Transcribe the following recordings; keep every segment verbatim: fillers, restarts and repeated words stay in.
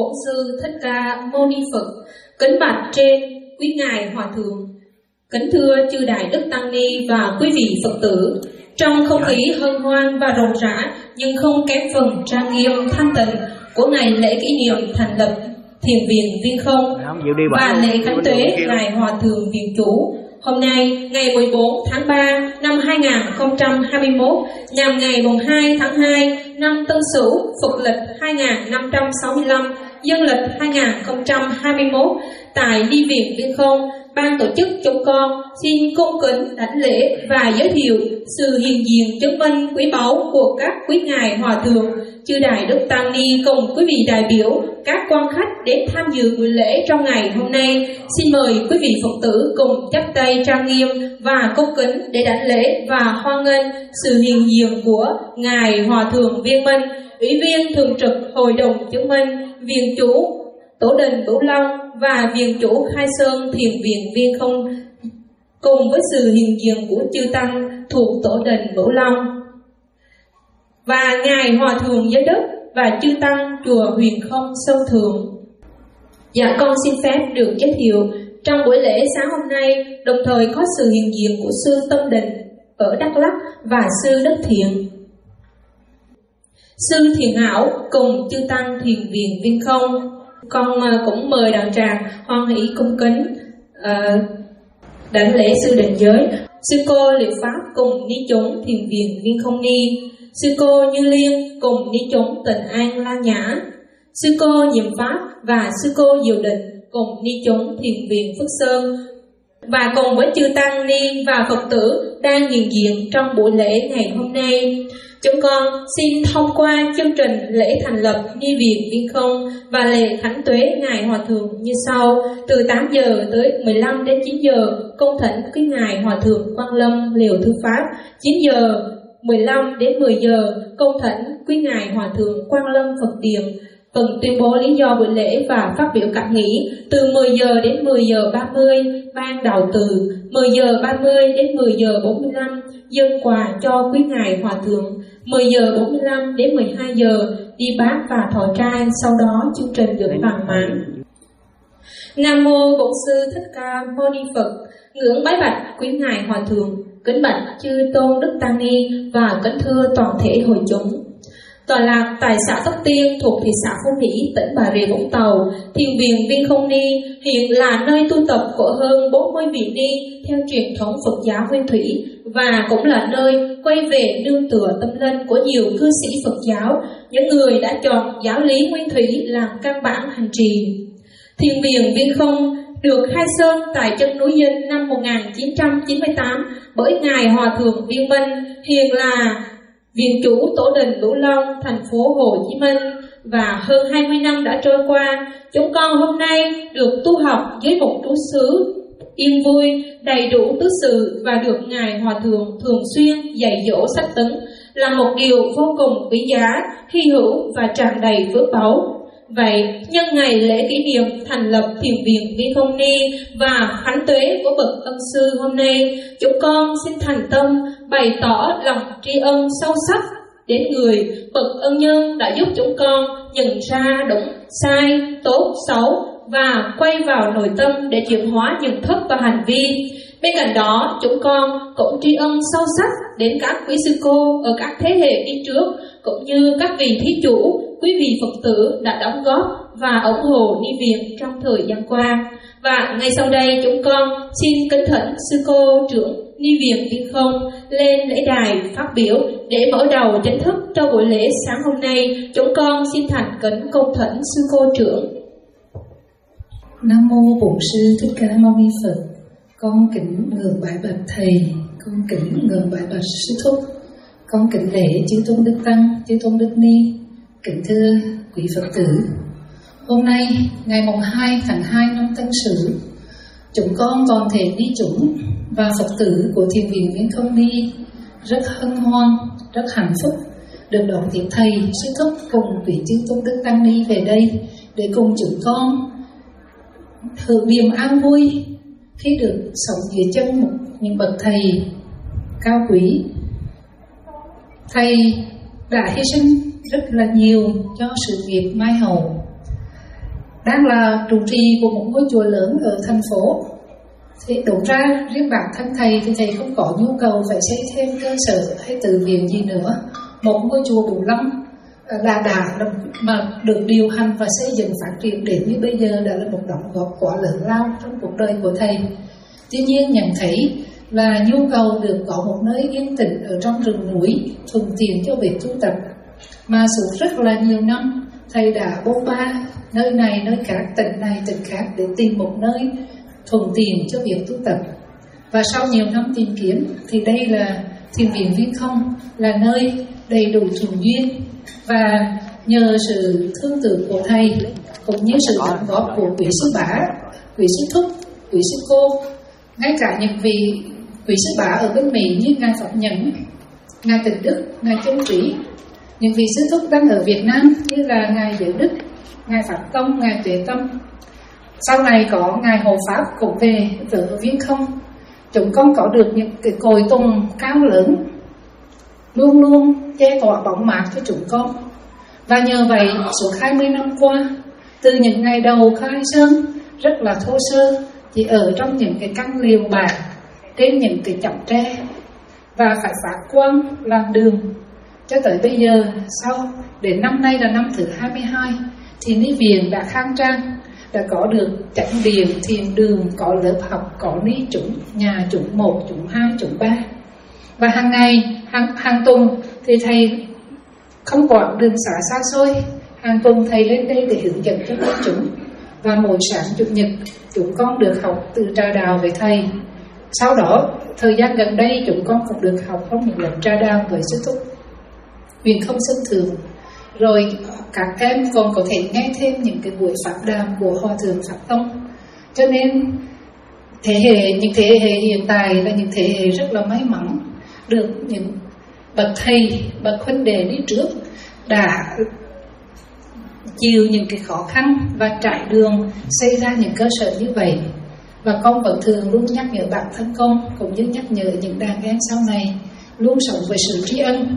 Bổn Sư Thích Ca Mâu Ni Phật. Kính bạch trên quý ngài hòa thượng, kính thưa chư đại đức tăng ni và quý vị Phật tử. Trong không khí hân hoan và rộn rã nhưng không kém phần trang nghiêm thanh tịnh của ngày lễ kỷ niệm thành lập Thiền viện Viên Không và lễ khánh tuế ngài hòa thượng viện chủ, hôm nay ngày mười bốn tháng ba năm hai nghìn không trăm hai mươi mốt, nhằm ngày mùng hai tháng hai năm Tân Sửu Phật lịch hai nghìn năm trăm sáu mươi lăm, dương lịch hai nghìn không trăm hai mươi mốt, tại Ni viện Viên Không, ban tổ chức chúng con xin cung kính đảnh lễ và giới thiệu sự hiện diện chứng minh quý báu của các quý ngài hòa thượng, chư đại đức tăng ni cùng quý vị đại biểu, các quan khách đến tham dự buổi lễ trong ngày hôm nay. Xin mời quý vị Phật tử cùng chắp tay trang nghiêm và cung kính để đảnh lễ và hoan nghênh sự hiện diện của ngài hòa thượng Viên Minh, ủy viên thường trực Hội đồng chứng minh, viện chủ Tổ đình Bửu Long và viện chủ Khai Sơn Thiền viện Viên Không, cùng với sự hiện diện của chư tăng thuộc Tổ đình Bửu Long và ngài hòa thượng giới đất và chư tăng chùa Huyền Không Sâu Thượng. Dạ, con xin phép được giới thiệu trong buổi lễ sáng hôm nay, đồng thời có sự hiện diện của sư Tâm Định ở Đắk Lắk và sư Đất Thiện, sư Thiền Hảo cùng chư tăng Thiền viện Viên Không. Con cũng mời đạo tràng hoan hỷ cung kính uh, đảnh lễ sư Định Giới, sư cô Liệu Pháp cùng ni chúng Thiền viện Viên Không Ni, sư cô Như Liên cùng ni chúng Tịnh An Lan Nhã, sư cô Nhiệm Pháp và sư cô Diệu Định cùng ni chúng Thiền viện Phước Sơn, và cùng với chư tăng ni và Phật tử đang hiện diện trong buổi lễ ngày hôm nay. Chúng con xin thông qua chương trình lễ thành lập Ni viện Viên Không và lễ khánh tuế ngài hòa thượng như sau. Từ tám giờ tới mười lăm đến chín giờ cung thỉnh quý ngài hòa thượng Quang Lâm Liều Thư Pháp. chín giờ mười lăm đến mười giờ cung thỉnh quý ngài hòa thượng Quang Lâm Phật Điện. Phần tuyên bố lý do buổi lễ và phát biểu cảm nghĩ. Từ mười giờ đến mười giờ ba mươi ban đạo từ, mười giờ ba mươi đến mười giờ bốn mươi lăm dâng quà cho quý ngài hòa thượng, mười giờ bốn mươi lăm đến mười hai giờ đi bát và thọ trai, sau đó chương trình được hoàn mãn. Nam mô Bổn Sư Thích Ca Mâu Ni Phật. Ngưỡng bái bạch quý ngài hòa thượng, kính bạch chư tôn đức tăng ni và kính thưa toàn thể hội chúng. Tọa lạc tại xã Tóc Tiên thuộc thị xã Phú Mỹ, tỉnh Bà Rịa Vũng Tàu, Thiền viện Viên Không Ni hiện là nơi tu tập của hơn bốn mươi vị ni theo truyền thống Phật giáo Nguyên Thủy và cũng là nơi quay về nương tựa tâm linh của nhiều cư sĩ Phật giáo, những người đã chọn giáo lý Nguyên Thủy làm căn bản hành trì. Thiền viện Viên Không được khai sơn tại chân núi Dinh năm một nghìn chín trăm chín mươi tám bởi ngài hòa thượng Viên Minh, hiện là viện chủ Tổ đình Bửu Long, thành phố Hồ Chí Minh, và hơn hai mươi năm đã trôi qua, chúng con hôm nay được tu học dưới một trú xứ yên vui, đầy đủ tứ sự và được ngài hòa thượng thường xuyên dạy dỗ sách tấn là một điều vô cùng quý giá, hy hữu và tràn đầy phước báu. Vậy, nhân ngày lễ kỷ niệm thành lập Thiền viện Viên Không Ni và khánh tuế của bậc ân sư hôm nay, chúng con xin thành tâm bày tỏ lòng tri ân sâu sắc đến người bậc ân nhân đã giúp chúng con nhận ra đúng, sai, tốt, xấu và quay vào nội tâm để chuyển hóa nhận thức và hành vi. Bên cạnh đó, chúng con cũng tri ân sâu sắc đến các quý sư cô ở các thế hệ đi trước, cũng như các vị thí chủ, quý vị Phật tử đã đóng góp và ủng hộ Ni viện trong thời gian qua. Và ngay sau đây, chúng con xin kính thỉnh sư cô trưởng Ni viện Viên Không lên lễ đài phát biểu để mở đầu chính thức cho buổi lễ sáng hôm nay. Chúng con xin thành kính cung thỉnh sư cô trưởng. Nam mô Bổn Sư Thích Ca Mâu Ni Phật. Con kính ngưỡng bái bạch thầy, con kính ngưỡng bái bạch sư thúc, con kính lễ chư tôn đức tăng, chư tôn đức ni, kính thưa quý Phật tử. Hôm nay ngày mùng hai tháng hai năm Tân Sửu, chúng con toàn thể ni chúng và Phật tử của Thiền viện Viên Không Ni rất hân hoan, rất hạnh phúc được đón tiếp thầy, sư thúc cùng quý chư tôn đức tăng ni về đây để cùng chúng con thử niềm an vui khi được sống dưới chân một những bậc thầy cao quý. Thầy đã hy sinh rất là nhiều cho sự nghiệp mai hậu. đang là trụ trì của một ngôi chùa lớn ở thành phố. Thì đúng ra riêng bản thân thầy thì thầy không có nhu cầu phải xây thêm cơ sở hay từ viện gì nữa. Một ngôi chùa Bửu Long là đã mà được điều hành và xây dựng phát triển đến như bây giờ đã là một đóng góp quá lớn lao trong cuộc đời của thầy. Tuy nhiên nhận thấy là nhu cầu được có một nơi yên tĩnh ở trong rừng núi thuận tiện cho việc tu tập, mà suốt rất là nhiều năm thầy đã bôn ba nơi này nơi khác, tỉnh này tỉnh khác để tìm một nơi thuận tiện cho việc tu tập. Và sau nhiều năm tìm kiếm thì đây là Thiền viện Viên Không, là nơi đầy đủ thuận duyên. Và nhờ sự thương tưởng của thầy cũng như sự đóng góp của quý sư bá, quý sư thúc, quý sư cô, ngay cả những vị quý sư bá ở bên Mỹ như ngài Pháp Nhẫn, ngài Tịnh Đức, ngài Chân Trí, những vị sư thúc đang ở Việt Nam như là ngài Giới Đức, ngài Pháp Tông, ngài Tuệ Tâm. Sau này có ngài Hộ Pháp cũng về ở Viên Không. Chúng con có được những cái cội tùng cao lớn luôn luôn che tỏa bóng mát cho chúng con. Và nhờ vậy suốt hai mươi năm qua, từ những ngày đầu khai sơn rất là thô sơ, chỉ ở trong những cái căn liều bạc trên những cái chõng tre và phải phát quang làm đường, cho tới bây giờ sau đến năm nay là năm thứ hai mươi hai thì ni viện đã khang trang, đã có được chánh điện, thiền đường, có lớp học, có ni chúng, nhà chúng một, chúng hai, chúng ba. Và hàng ngày, hàng, hàng tuần thì thầy không quản đường xa xa xôi, hàng tuần thầy lên đây để hướng dẫn cho các chúng. Và mỗi sáng chủ nhật chúng con được học từ trà đào với thầy. Sau đó thời gian gần đây chúng con cũng được học trong một lần trà đào với sư thúc Huyền Không Sơn Thượng. Rồi các em còn có thể nghe thêm những cái buổi pháp đàm của Hòa Thượng Pháp Tông. Cho nên thế hệ những thế hệ hiện tại là những thế hệ rất là may mắn được những bậc thầy, bậc huynh đệ đi trước đã chịu những cái khó khăn và trải đường xây ra những cơ sở như vậy. Và con vẫn thường luôn nhắc nhở bản thân con cũng như nhắc nhở những đàn em sau này luôn sống với sự tri ân.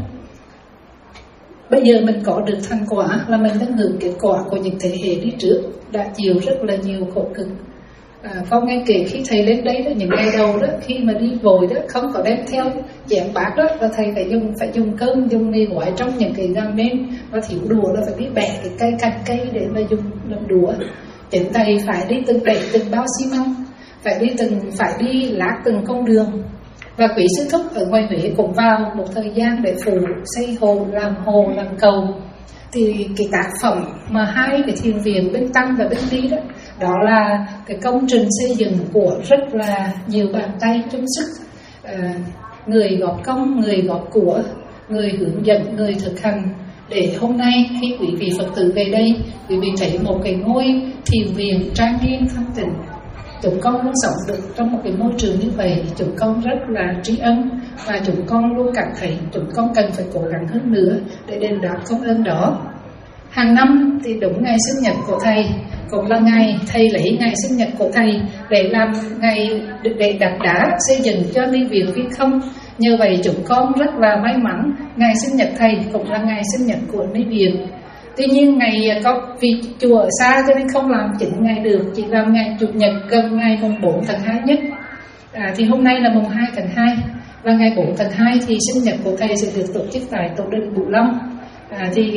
Bây giờ mình có được thành quả là mình đang hưởng kết quả của những thế hệ đi trước đã chịu rất là nhiều khổ cực. À, con nghe kể khi thầy lên đây đó, những ngày đầu đó, khi mà đi vội đó không có đem theo chén bát đó, và thầy phải dùng phải dùng cơm, dùng mì gói trong những cái găng men, và thiếu đũa là phải biết bẻ cái cây cành cây để mà dùng làm đũa. Chính thầy phải đi từng đẩy từng bao xi măng, phải đi từng phải đi lát từng con đường. Và quý sư thúc ở ngoài Huế cũng vào một thời gian để phụ xây hồ, làm hồ, làm cầu. Thì cái tác phẩm mà hai cái thiền viện bên Tăng và bên Ni đó, đó là cái công trình xây dựng của rất là nhiều bàn tay chung sức, à, người góp công, người góp của, người hướng dẫn, người thực hành, để hôm nay khi quý vị Phật tử về đây, quý vị thấy một cái ngôi thiền viện trang nghiêm thanh tịnh. Chúng con luôn sống được trong một cái môi trường như vậy, chúng con rất là tri ân, và chúng con luôn cảm thấy chúng con cần phải cố gắng hơn nữa để đền đáp công ơn đó. Hàng năm thì đúng ngày sinh nhật của thầy cũng là ngày thầy lấy ngày sinh nhật của thầy để làm ngày để đặt đá xây dựng cho ni viện Viên Không. Như vậy chúng con rất là may mắn, ngày sinh nhật thầy cũng là ngày sinh nhật của ni viện. Tuy nhiên ngày có vì chùa ở xa cho nên không làm chính ngày được, chỉ làm ngày chủ nhật gần ngày mùng bốn tháng hai nhất. À, thì hôm nay là mùng hai tháng hai, và ngày bốn tháng hai thì sinh nhật của thầy sẽ được tổ chức tại tổ đình Bửu Long. À, thì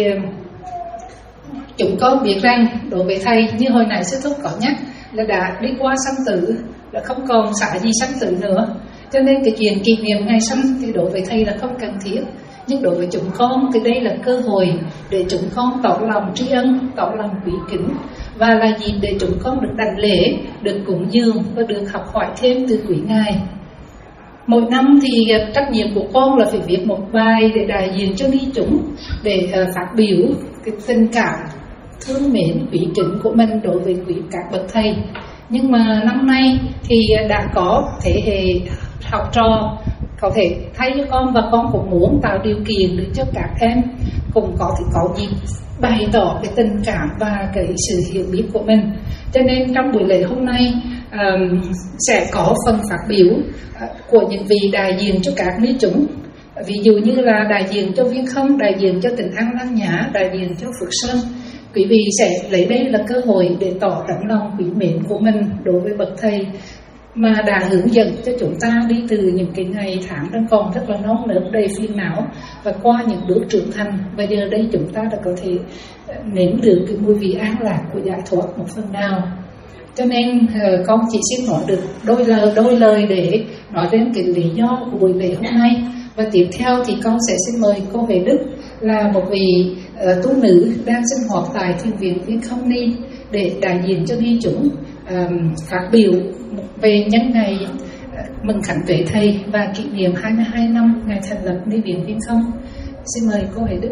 chúng con biết rằng đối với thầy, như hồi nãy sư thúc có nhắc, là đã đi qua sanh tử, là không còn xả gì sanh tử nữa, cho nên cái chuyện kỷ niệm ngày sinh thì đối với thầy là không cần thiết. Nhưng đối với chúng con thì đây là cơ hội để chúng con tỏ lòng tri ân, tỏ lòng quý kính, và là dịp để chúng con được đảnh lễ, được cúng dường và được học hỏi thêm từ quý ngài. Mỗi năm thì trách nhiệm của con là phải viết một bài để đại diện cho ni chúng, để uh, phát biểu cái tình cảm thương mến quý kính của mình đối với quý các bậc thầy. Nhưng mà năm nay thì đã có thế hệ học trò có thể thay cho con, và con cũng muốn tạo điều kiện để cho các em cũng có thể có dịp bày tỏ cái tình cảm và cái sự hiểu biết của mình. Cho nên trong buổi lễ hôm nay um, sẽ có phần phát biểu uh, của những vị đại diện cho các ni chúng, ví dụ như là đại diện cho Viên Không, đại diện cho tỉnh An Lăng Nhã, đại diện cho Phước Sơn, Quý vị sẽ lấy đây là cơ hội để tỏ tấm lòng quý mến của mình đối với bậc thầy mà đã hướng dẫn cho chúng ta đi từ những cái ngày tháng đang còn rất là non nớt đầy phiền não và qua những bước trưởng thành. Và giờ đây chúng ta đã có thể nếm được cái mùi vị an lạc của giải thoát một phần nào. Cho nên uh, con chỉ xin nói được đôi lời đôi lời để nói đến cái lý do của buổi lễ hôm nay. Và tiếp theo thì con sẽ xin mời cô Huệ Đức là một vị uh, tu nữ đang sinh hoạt tại Thiền viện Viên Không Ni để đại diện cho ni chúng um, phát biểu về nhân ngày uh, mừng khánh tuệ thầy và kỷ niệm hai mươi hai năm ngày thành lập Ni viện Viên Không. Xin mời cô Huệ Đức.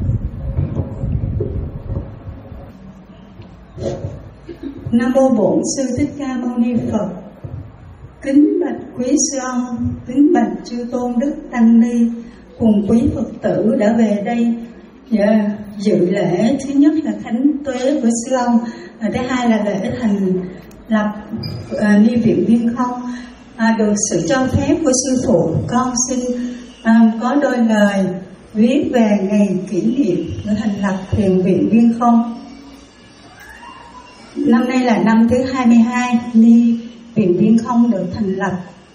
Nam mô Bổn Sư Thích Ca Mâu Ni Phật. Kính bạch quý sư ông, kính bạch chư tôn đức tăng ni cùng quý Phật tử đã về đây yeah, dự lễ. Thứ nhất là khánh tuế của sư ông, và thứ hai là lễ thành lập uh, Ni viện Viên Không. À, được sự cho phép của sư phụ, con xin uh, có đôi lời viết về ngày kỷ niệm thành lập Thiền viện Viên Không. Năm nay là năm thứ hai mươi hai Ni viện Viên Không được thành lập.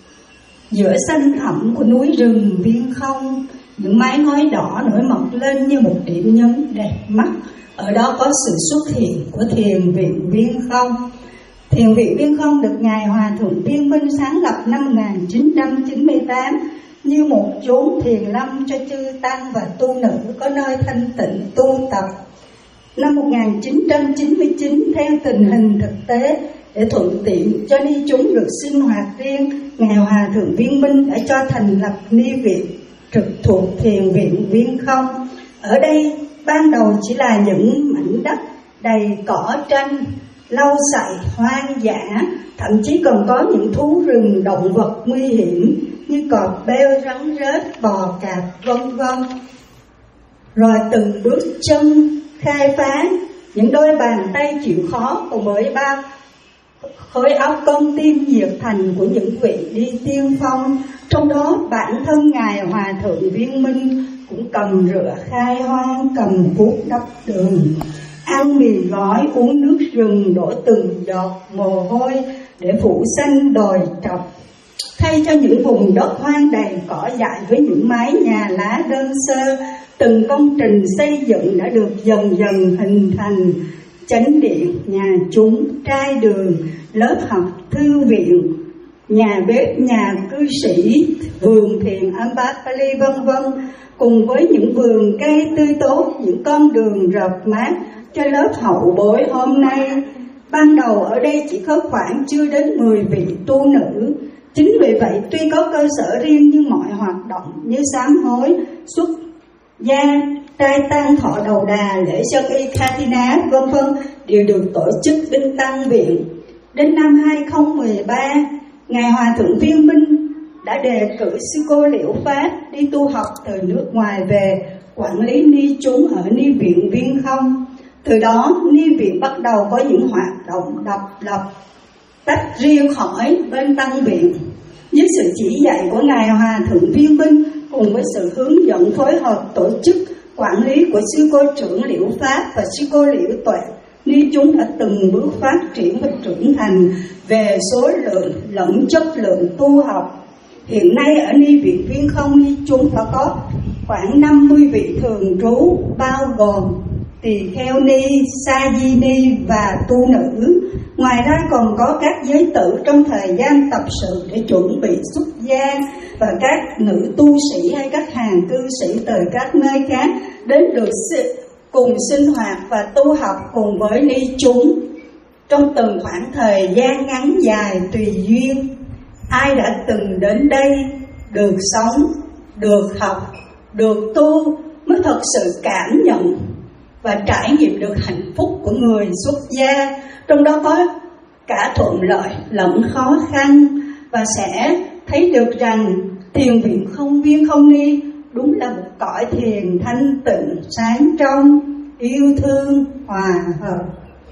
Giữa xanh thẳm của núi rừng Viên Không, những mái ngói đỏ nổi mọc lên như một điểm nhấn đẹp mắt. Ở đó có sự xuất hiện của Thiền viện Viên Không. Thiền viện Viên Không được Ngài Hòa Thượng Viên Minh sáng lập năm một nghìn chín trăm chín mươi tám như một chốn thiền lâm cho chư tăng và tu nữ có nơi thanh tịnh tu tập. Năm một nghìn chín trăm chín mươi chín, theo tình hình thực tế để thuận tiện cho ni chúng được sinh hoạt riêng, Ngài Hòa Thượng Viên Minh đã cho thành lập Ni viện trực thuộc Thiền viện Viên Không. Ở đây ban đầu chỉ là những mảnh đất đầy cỏ tranh, lau sậy, hoang dã, thậm chí còn có những thú rừng, động vật nguy hiểm như cọp beo, rắn rết, bò cạp, vân vân. Rồi từng bước chân khai phá, những đôi bàn tay chịu khó cùng với bao khối óc con tim nhiệt thành của những vị đi tiên phong. Trong đó bản thân Ngài Hòa Thượng Viên Minh cũng cầm rửa khai hoang, cầm cuốc đắp đường, ăn mì gói, uống nước rừng, đổ từng giọt mồ hôi để phủ xanh đồi trọc, thay cho những vùng đất hoang đầy cỏ dại với những mái nhà lá đơn sơ. Từng công trình xây dựng đã được dần dần hình thành: chánh điện, nhà chúng, trai đường, lớp học, thư viện, nhà bếp, nhà cư sĩ, vườn thiền Ambapali vân vân, cùng với những vườn cây tươi tốt, những con đường rợp mát cho lớp hậu bối hôm nay. Ban đầu ở đây chỉ có khoảng chưa đến mười vị tu nữ. Chính vì vậy, tuy có cơ sở riêng nhưng mọi hoạt động như sám hối, xuất gia, trai tăng, thọ đầu đà, lễ sơ y Khatina vân vân đều được tổ chức bên tăng viện. Đến năm hai không một ba, Ngài Hòa Thượng Viên Minh đã đề cử sư cô Liễu Pháp đi tu học từ nước ngoài về quản lý ni chúng ở Ni viện Viên Không. Từ đó, Ni viện bắt đầu có những hoạt động độc lập, tách riêng khỏi bên tăng viện. Dưới sự chỉ dạy của Ngài Hòa Thượng Viên Minh cùng với sự hướng dẫn phối hợp tổ chức quản lý của sư cô trưởng Liễu Pháp và sư cô Liễu Tuệ, ni chúng đã từng bước phát triển và trưởng thành về số lượng lẫn chất lượng tu học. Hiện nay ở Ni viện Viên Không, ni chúng đã có khoảng năm mươi vị thường trú, bao gồm tỳ kheo ni, sa di ni và tu nữ. Ngoài ra còn có các giới tử trong thời gian tập sự để chuẩn bị xuất gia, và các nữ tu sĩ hay các hàng cư sĩ từ các nơi khác đến được cùng sinh hoạt và tu học cùng với ni chúng trong từng khoảng thời gian ngắn dài tùy duyên. Ai đã từng đến đây được sống, được học, được tu mới thật sự cảm nhận và trải nghiệm được hạnh phúc của người xuất gia, trong đó có cả thuận lợi lẫn khó khăn, và sẽ thấy được rằng Thiền viện Không Viên Không Ni đúng là một cõi thiền thanh tịnh, sáng trong, yêu thương, hòa hợp.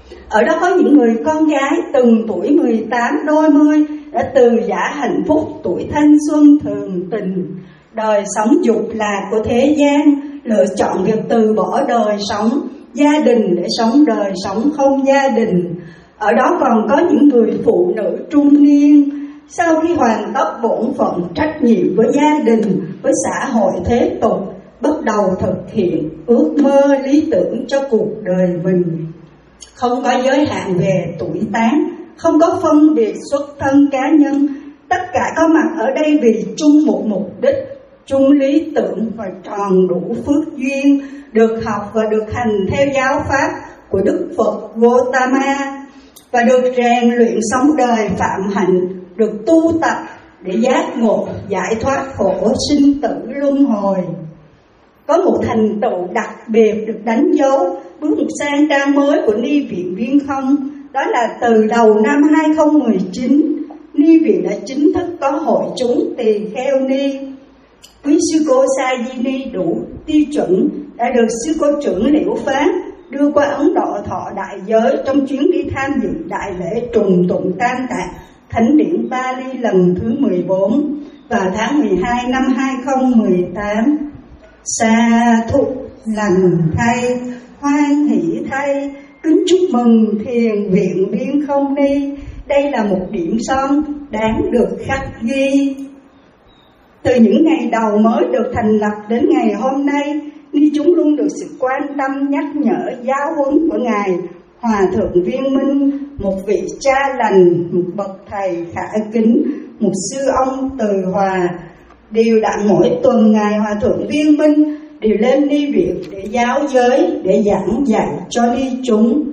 Ở đó có những người con gái từng tuổi mười tám, đôi mươi đã từ giả hạnh phúc tuổi thanh xuân thường tình, đời sống dục lạc của thế gian, lựa chọn việc từ bỏ đời sống gia đình để sống đời sống không gia đình. Ở đó còn có những người phụ nữ trung niên, sau khi hoàn tất bổn phận trách nhiệm với gia đình, với xã hội thế tục, bắt đầu thực hiện ước mơ lý tưởng cho cuộc đời mình. Không có giới hạn về tuổi tác, không có phân biệt xuất thân cá nhân, tất cả có mặt ở đây vì chung một mục đích, chung lý tưởng và tròn đủ phước duyên, được học và được hành theo giáo pháp của Đức Phật Gautama, và được rèn luyện sống đời phạm hạnh, được tu tập để giác ngộ, giải thoát khổ sinh tử luân hồi. Có một thành tựu đặc biệt được đánh dấu bước một sang trang mới của Ni Viện Viên Không, đó là từ đầu năm hai không một chín, Ni Viện đã chính thức có hội chúng tỳ kheo ni. Quý sư cô Sa Di Ni đủ tiêu chuẩn đã được sư cô trưởng Liễu Pháp đưa qua Ấn Độ thọ đại giới trong chuyến đi tham dự đại lễ trùng tụng Tam Tạng Thánh điển Bali lần thứ mười bốn vào tháng mười hai năm hai không một tám. Sa thụ lành thay, hoan hỷ thay, kính chúc mừng Thiền Viện Viên Không Ni. Đây là một điểm son đáng được khắc ghi. Từ những ngày đầu mới được thành lập đến ngày hôm nay, ni chúng luôn được sự quan tâm, nhắc nhở, giáo huấn của Ngài Hòa Thượng Viên Minh, một vị cha lành, một bậc thầy khả kính, một sư ông từ hòa. Đều đặn mỗi tuần Ngài Hòa Thượng Viên Minh đều lên Ni Viện để giáo giới, để giảng dạy cho ni chúng.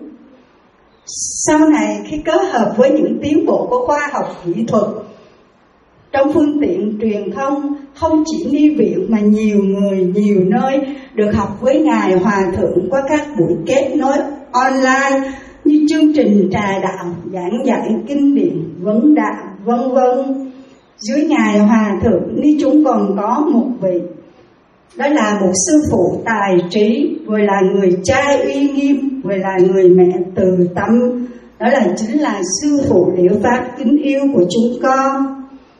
Sau này khi kết hợp với những tiến bộ của khoa học kỹ thuật trong phương tiện truyền thông, không chỉ Ni Viện mà nhiều người, nhiều nơi được học với Ngài Hòa Thượng qua các buổi kết nối online như chương trình trà đạo, giảng dạy kinh điển, vấn đạo, vân vân. Dưới Ngài Hòa Thượng, ni chúng còn có một vị, đó là một sư phụ tài trí, vừa là người cha uy nghiêm, vừa là người mẹ từ tâm. Đó là chính là sư phụ Liễu Pháp kính yêu của chúng con.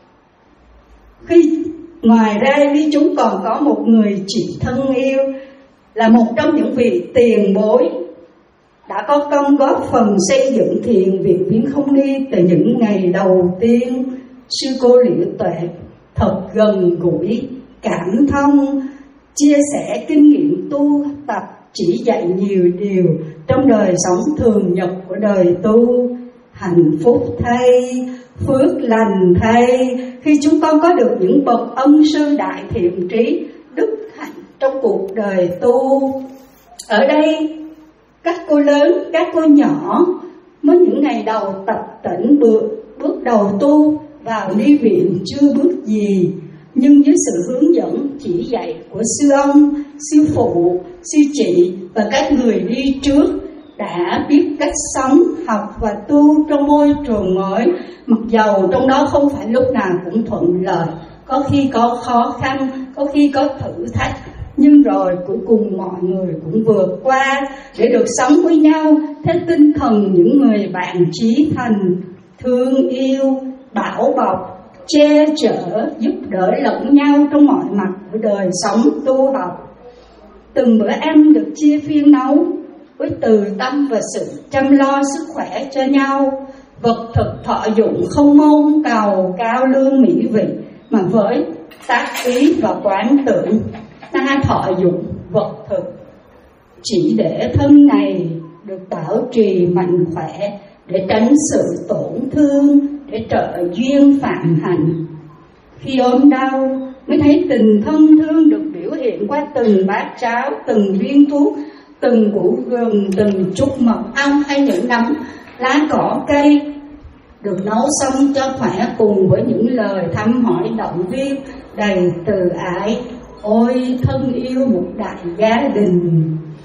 Khi ngoài ra, ni chúng còn có một người chị thân yêu, là một trong những vị tiền bối đã có công góp phần xây dựng Thiền Viện Viên Không Ni từ những ngày đầu tiên. Sư cô Liễu Tuệ thật gần gũi, cảm thông, chia sẻ kinh nghiệm tu tập, chỉ dạy nhiều điều trong đời sống thường nhật của đời tu. Hạnh phúc thay, phước lành thay, khi chúng con có được những bậc ân sư đại thiện trí, đức hạnh trong cuộc đời tu. Ở đây, các cô lớn, các cô nhỏ mới những ngày đầu tập tễnh bước, bước đầu tu vào Ni Viện chưa bước gì, nhưng dưới sự hướng dẫn chỉ dạy của sư ông, sư phụ, sư chị và các người đi trước đã biết cách sống, học và tu trong môi trường mới, mặc dầu trong đó không phải lúc nào cũng thuận lợi, có khi có khó khăn, có khi có thử thách, nhưng rồi cuối cùng mọi người cũng vượt qua để được sống với nhau theo tinh thần những người bạn chí thành, thương yêu, bảo bọc, che chở, giúp đỡ lẫn nhau trong mọi mặt của đời sống tu học. Từng bữa ăn được chia phiên nấu với từ tâm và sự chăm lo sức khỏe cho nhau. Vật thực thọ dụng không mong cầu cao lương mỹ vị, mà với tác ý và quán tưởng ta thọ dụng vật thực chỉ để thân này được bảo trì mạnh khỏe, để tránh sự tổn thương, để trợ duyên phạm hạnh. Khi ốm đau mới thấy tình thân thương được biểu hiện qua từng bát cháo, từng viên thuốc, từng củ gừng, từng chút mật ong hay những nắm lá cỏ cây được nấu xong cho khỏe, cùng với những lời thăm hỏi động viên đầy từ ái. Ôi thân yêu một đại gia đình.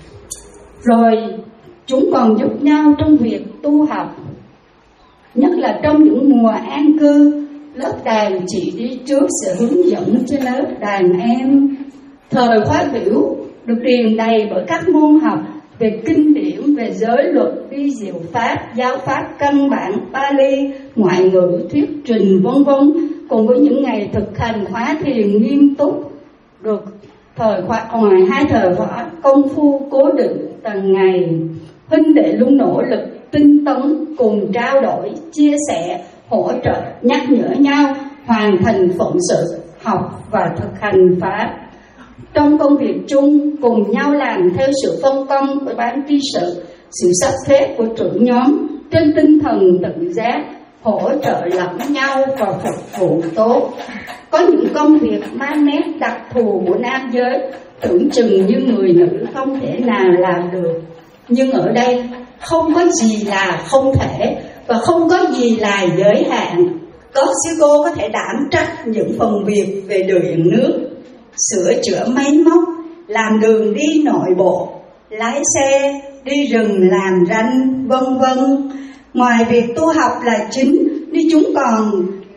Rồi chúng còn giúp nhau trong việc tu học, nhất là trong những mùa an cư. Lớp đàn chị đi trước sẽ hướng dẫn cho lớp đàn em. Thời khóa biểu được điền đầy bởi các môn học về kinh điển, về giới luật, vi diệu pháp, giáo pháp căn bản, Pali, ngoại ngữ, thuyết trình, vân vân, cùng với những ngày thực hành khóa thiền nghiêm túc. Được thời khóa ngoài hai thời khóa công phu cố định từng ngày. Huynh đệ luôn nỗ lực tinh tấn, cùng trao đổi, chia sẻ, hỗ trợ, nhắc nhở nhau, hoàn thành phụng sự, học và thực hành Pháp. Trong công việc chung, cùng nhau làm theo sự phân công của ban tri sự, sự sắp xếp của trưởng nhóm, trên tinh thần tự giác, hỗ trợ lẫn nhau và phục vụ tốt. Có những công việc mang nét đặc thù của nam giới, tưởng chừng như người nữ không thể nào làm được. Nhưng ở đây không có gì là không thể và không có gì là giới hạn. Có sư cô có thể đảm trách những phần việc về điện nước, sửa chữa máy móc, làm đường đi nội bộ, lái xe, đi rừng làm ranh, vân vân. Ngoài việc tu học là chính, thì chúng còn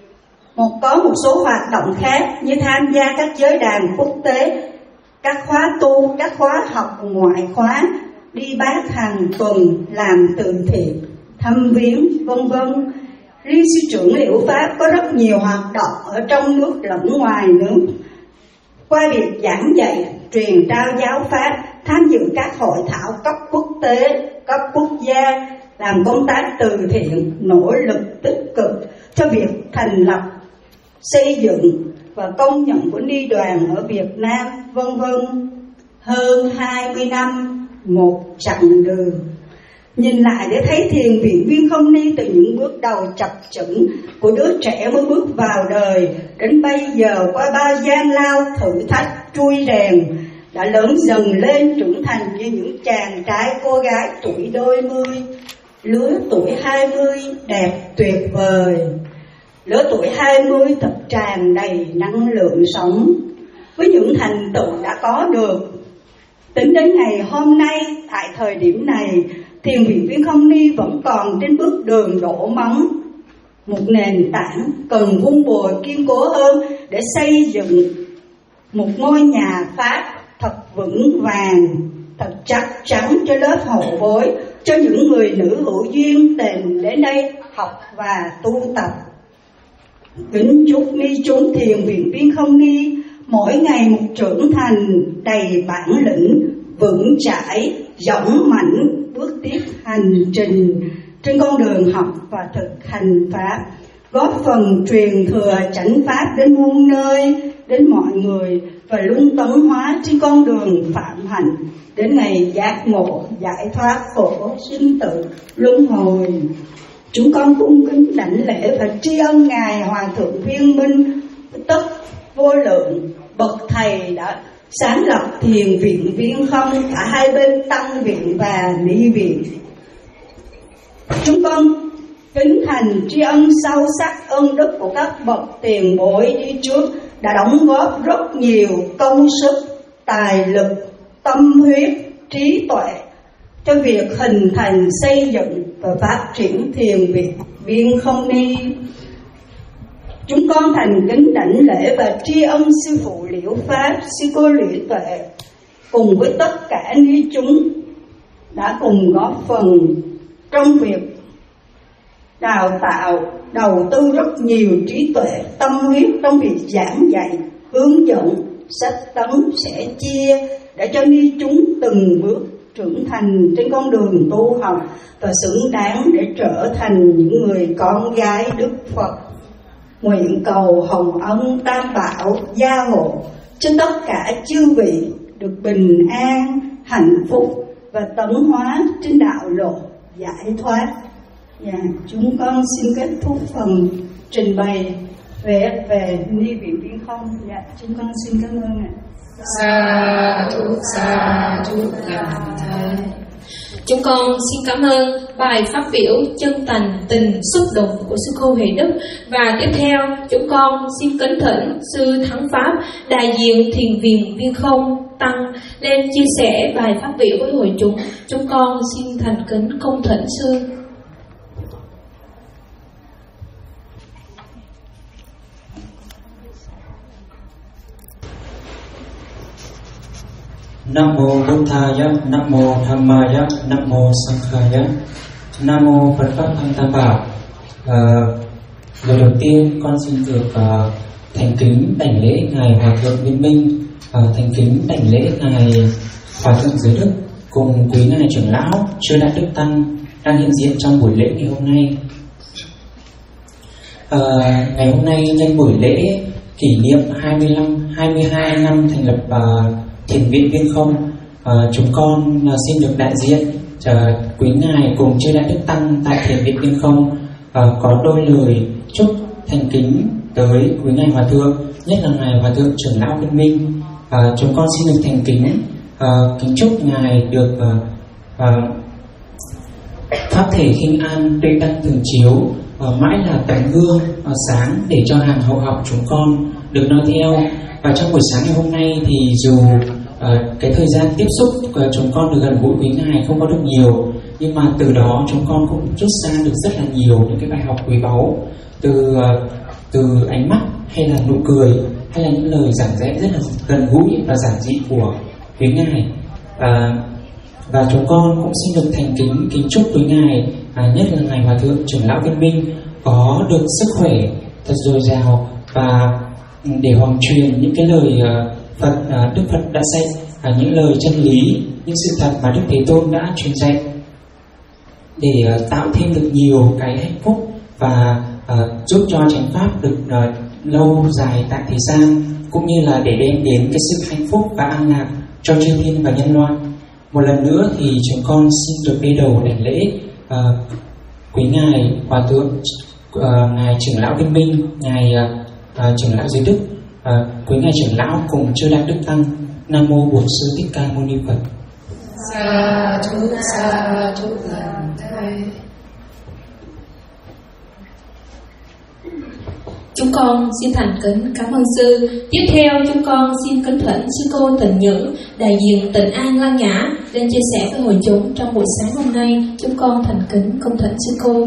một có một số hoạt động khác như tham gia các giới đàn quốc tế, các khóa tu, các khóa học ngoại khóa, đi bát hàng tuần, làm từ thiện, thăm viếng, vân vân. Riêng sư trưởng Liễu Pháp có rất nhiều hoạt động ở trong nước lẫn ngoài nước. Qua việc giảng dạy, truyền trao giáo Pháp, tham dự các hội thảo cấp quốc tế, cấp quốc gia, làm công tác từ thiện, nỗ lực tích cực cho việc thành lập, xây dựng và công nhận của Ni đoàn ở Việt Nam, vân vân. Hơn hai mươi năm, một chặng đường. Nhìn lại để thấy thiền viện Viên Không Ni từ những bước đầu chập chững của đứa trẻ mới bước vào đời đến bây giờ, qua bao gian lao thử thách trui rèn, đã lớn dần lên trưởng thành như những chàng trai cô gái tuổi đôi mươi. Lứa tuổi hai mươi đẹp tuyệt vời, lứa tuổi hai mươi thật tràn đầy năng lượng sống. Với những thành tựu đã có được, tính đến ngày hôm nay, tại thời điểm này, thiền viện Viên Không Ni vẫn còn trên bước đường đổ móng, một nền tảng cần vun bồi kiên cố hơn để xây dựng một ngôi nhà Pháp thật vững vàng, thật chắc chắn cho lớp hậu bối, cho những người nữ hữu duyên tìm đến đây học và tu tập. Kính chúc ni chúng thiền viện Viên Không Ni mỗi ngày một trưởng thành, đầy bản lĩnh, vững chãi, dũng mãnh, bước tiếp hành trình trên con đường học và thực hành Pháp, góp phần truyền thừa chánh Pháp đến muôn nơi, đến mọi người, và luôn tấn hóa trên con đường phạm hạnh đến ngày giác ngộ, giải thoát khổ sinh tử luân hồi. Chúng con cung kính đảnh lễ và tri ân Ngài Hòa Thượng Viên Minh tất vô lượng, bậc thầy đã sáng lập thiền viện Viên Không, cả hai bên tăng viện và ni viện. Chúng con kính thành tri ân sâu sắc ơn đức của các bậc tiền bối đi trước đã đóng góp rất nhiều công sức, tài lực, tâm huyết, trí tuệ cho việc hình thành, xây dựng và phát triển thiền viện Viên Không Ni. Chúng con thành kính đảnh lễ và tri ân sư phụ Liễu Pháp, sư cô Liễu Tuệ cùng với tất cả ni chúng đã cùng góp phần trong việc đào tạo, đầu tư rất nhiều trí tuệ, tâm huyết trong việc giảng dạy, hướng dẫn, sách tấn, sẻ chia để cho ni chúng từng bước trưởng thành trên con đường tu học và xứng đáng để trở thành những người con gái Đức Phật. Nguyện cầu hồng ân tam bảo gia hộ cho tất cả chư vị được bình an, hạnh phúc và tấn hóa trên đạo lộ giải thoát. Dạ, chúng con xin kết thúc phần trình bày về về ni viện Viên Không. Dạ, chúng con xin cảm ơn ạ. Sa thú sa thú cảm thầy. Chúng con xin cảm ơn bài phát biểu chân thành, tình, xúc động của sư cô Huệ Đức. Và tiếp theo chúng con xin kính thỉnh sư Thắng Pháp, đại diện thiền viện Viên Không Tăng lên chia sẻ bài phát biểu với hội chúng. Chúng con xin thành kính cung thỉnh sư. Nam mô Buddhaya, Nam mô Dhammaya, Nam mô Sanghaya. Nam mô Phật Pháp Tăng Tam Bảo. À, lời đầu tiên con xin được uh, thành kính đảnh lễ ngài Hòa Thượng Viên Minh, uh, thành kính đảnh lễ ngài Hòa Thượng Giới Đức, cùng quý ngài trưởng lão Chư Đại Đức Tăng đang hiện diện trong buổi lễ ngày hôm nay. À, ngày hôm nay nhân buổi lễ kỷ niệm hai mươi lăm, hai mươi hai năm thành lập uh, Thiền viện Viên Không, uh, chúng con uh, xin được đại diện uh, quý ngài cùng Chư Đại Đức Tăng tại Thiền viện Viên Không uh, có đôi lời chúc thành kính tới quý ngài hòa thượng, nhất là ngài hòa thượng trưởng lão Viên Minh. Uh, chúng con xin được thành kính uh, kính chúc ngài được uh, uh, pháp thể khinh an tuệ đăng thường chiếu, uh, mãi là tấm gương uh, sáng để cho hàng hậu học chúng con được nói theo. Và trong buổi sáng ngày hôm nay thì dù uh, cái thời gian tiếp xúc uh, chúng con được gần gũi với ngài không có được nhiều, nhưng mà từ đó chúng con cũng rút ra được rất là nhiều những cái bài học quý báu từ uh, từ ánh mắt hay là nụ cười hay là những lời giảng dạy rất là gần gũi và giản dị của quý ngài. Uh, và chúng con cũng xin được thành kính kính chúc quý ngài, à, nhất là ngài hòa thượng trưởng lão Viên Minh có được sức khỏe thật dồi dào và để hoàng truyền những cái lời uh, Phật uh, Đức Phật đã dạy, uh, những lời chân lý, những sự thật mà Đức Thế Tôn đã truyền dạy, để uh, tạo thêm được nhiều cái hạnh phúc và uh, giúp cho chánh pháp được uh, lâu dài tại thế gian, cũng như là để đem đến cái sự hạnh phúc và an lạc cho chư thiên và nhân loại. Một lần nữa thì chúng con xin được đi đầu đảnh lễ uh, quý ngài hòa thượng uh, ngài trưởng lão Viên Minh, ngài uh, uh, trưởng lão Giới Đức, uh, quý ngài trưởng lão cùng Chư Đại Đức Tăng. Nam mô Bổn Sư Thích Ca Mâu Ni Phật. Sa thú sa thú lần thay. Chúng con xin thành kính cảm ơn sư. Tiếp theo chúng con xin kính thỉnh sư cô Tịnh Những, đại diện Tịnh An Lăng Nhã, lên chia sẻ với hội chúng trong buổi sáng hôm nay. Chúng con thành kính cung thỉnh sư cô.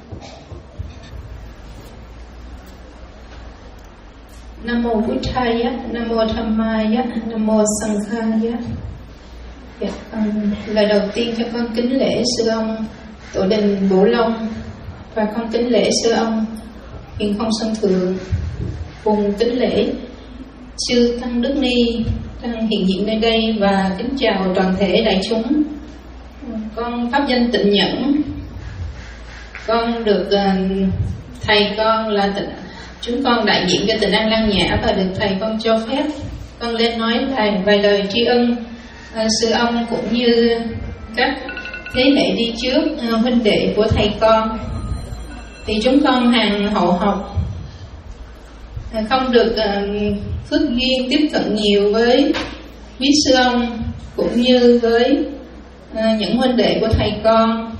Nam mô Buddhaya, Nam mô Dhammaya, Nam mô Sanghaya. Dạ, um, lời đầu tiên cho con kính lễ sư ông Tổ đình Bửu Long, và con kính lễ sư ông Hiền Không Sân Thượng, cùng kính lễ sư Tăng Đức Ni đang hiện diện nơi đây, và kính chào toàn thể đại chúng. Con pháp danh Tịnh Nhẫn, con được uh, thầy con là tịnh, chúng con đại diện cho Tịnh An Lăng Nhã, và được thầy con cho phép con lên nói vài, vài lời tri ân uh, sư ông cũng như các thế hệ đi trước, uh, huynh đệ của thầy con. Thì chúng con hàng hậu học không được uh, phước duyên tiếp cận nhiều với quý sư ông cũng như với uh, những huynh đệ của thầy con,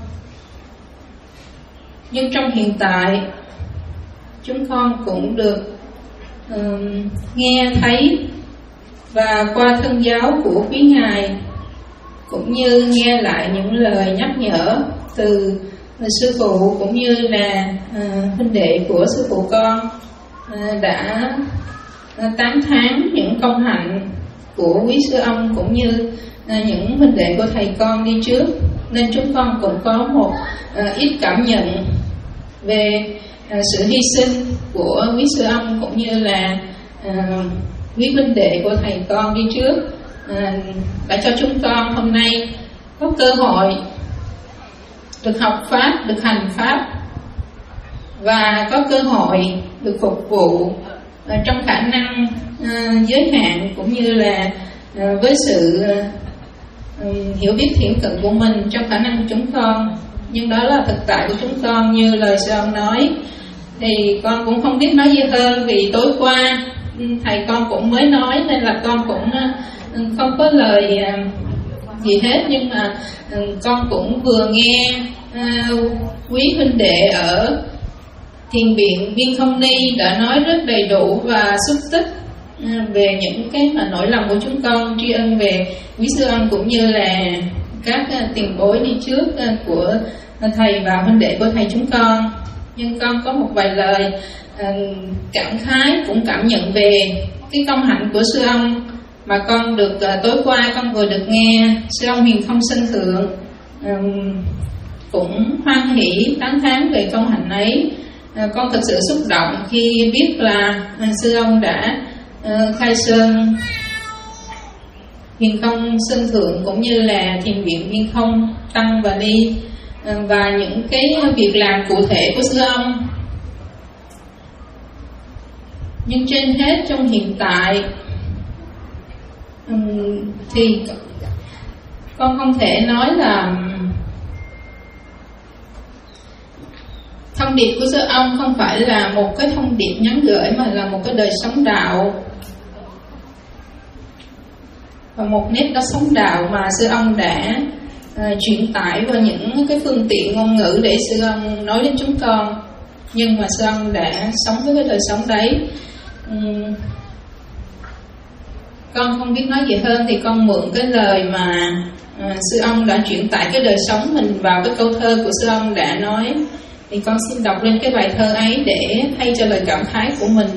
nhưng trong hiện tại chúng con cũng được uh, nghe thấy và qua thân giáo của quý ngài, cũng như nghe lại những lời nhắc nhở từ sư phụ cũng như là uh, huynh đệ của sư phụ con uh, đã uh, tán thán những công hạnh của quý sư ông cũng như uh, những huynh đệ của thầy con đi trước, nên chúng con cũng có một uh, ít cảm nhận về uh, sự hy sinh của quý sư ông cũng như là uh, quý huynh đệ của thầy con đi trước uh, đã cho chúng con hôm nay có cơ hội được học pháp, được hành pháp, và có cơ hội được phục vụ uh, trong khả năng uh, giới hạn cũng như là uh, với sự uh, hiểu biết thiển cận của mình trong khả năng của chúng con. Nhưng đó là thực tại của chúng con, như lời sư ông nói. Thì con cũng không biết nói gì hơn, vì tối qua thầy con cũng mới nói nên là con cũng uh, không có lời uh, gì hết. Nhưng mà uh, con cũng vừa nghe uh, quý huynh đệ ở Thiền viện Viên Không Ni đã nói rất đầy đủ và xúc tích uh, về những cái mà nỗi lòng của chúng con, tri ân về quý sư ông cũng như là các uh, tiền bối đi trước uh, của uh, thầy và huynh đệ của thầy chúng con. Nhưng con có một vài lời uh, cảm khái, cũng cảm nhận về cái công hạnh của sư ông mà con được uh, tối qua con vừa được nghe sư ông Hiền Không Sân Thượng um, cũng hoan hỷ tán thán về công hạnh ấy. Uh, con thực sự xúc động khi biết là uh, sư ông đã uh, khai sơn Huyền Không Sơn Thượng cũng như là Thiền viện Viên Không Tăng và Ni, và những cái việc làm cụ thể của sư ông. Nhưng trên hết trong hiện tại thì con không thể nói là thông điệp của sư ông không phải là một cái thông điệp nhắn gửi, mà là một cái đời sống đạo, và một nét đó sống đạo mà sư ông đã uh, truyền tải qua những cái phương tiện ngôn ngữ để sư ông nói đến chúng con. Nhưng mà sư ông đã sống với cái đời sống đấy. um, Con không biết nói gì hơn, thì con mượn cái lời mà uh, sư ông đã truyền tải cái đời sống mình vào cái câu thơ của sư ông đã nói. Thì con xin đọc lên cái bài thơ ấy để thay cho lời cảm khái của mình.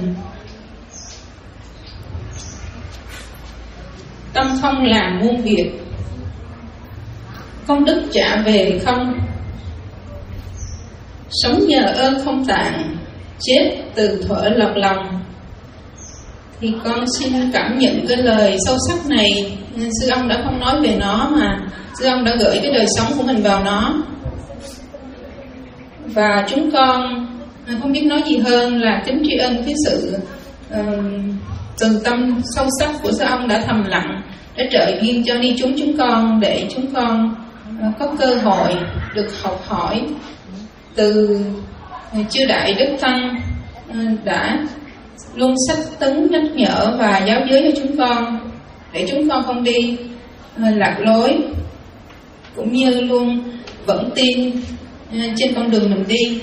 Tâm không làm muôn việc, công đức trả về không. Sống nhờ ơn không tạng, chết từ thuở lọt lòng. Thì con xin cảm nhận cái lời sâu sắc này. Sư ông đã không nói về nó, mà sư ông đã gửi cái đời sống của mình vào nó. Và chúng con không biết nói gì hơn là kính tri ân cái sự uh, từ tâm sâu sắc của sư ông đã thầm lặng, đã trợ duyên cho ni chúng chúng con, để chúng con uh, có cơ hội được học hỏi từ uh, chư đại đức tăng uh, đã luôn sách tấn nhắc nhở và giáo giới cho chúng con, để chúng con không đi uh, lạc lối, cũng như luôn vững tin trên con đường mình đi.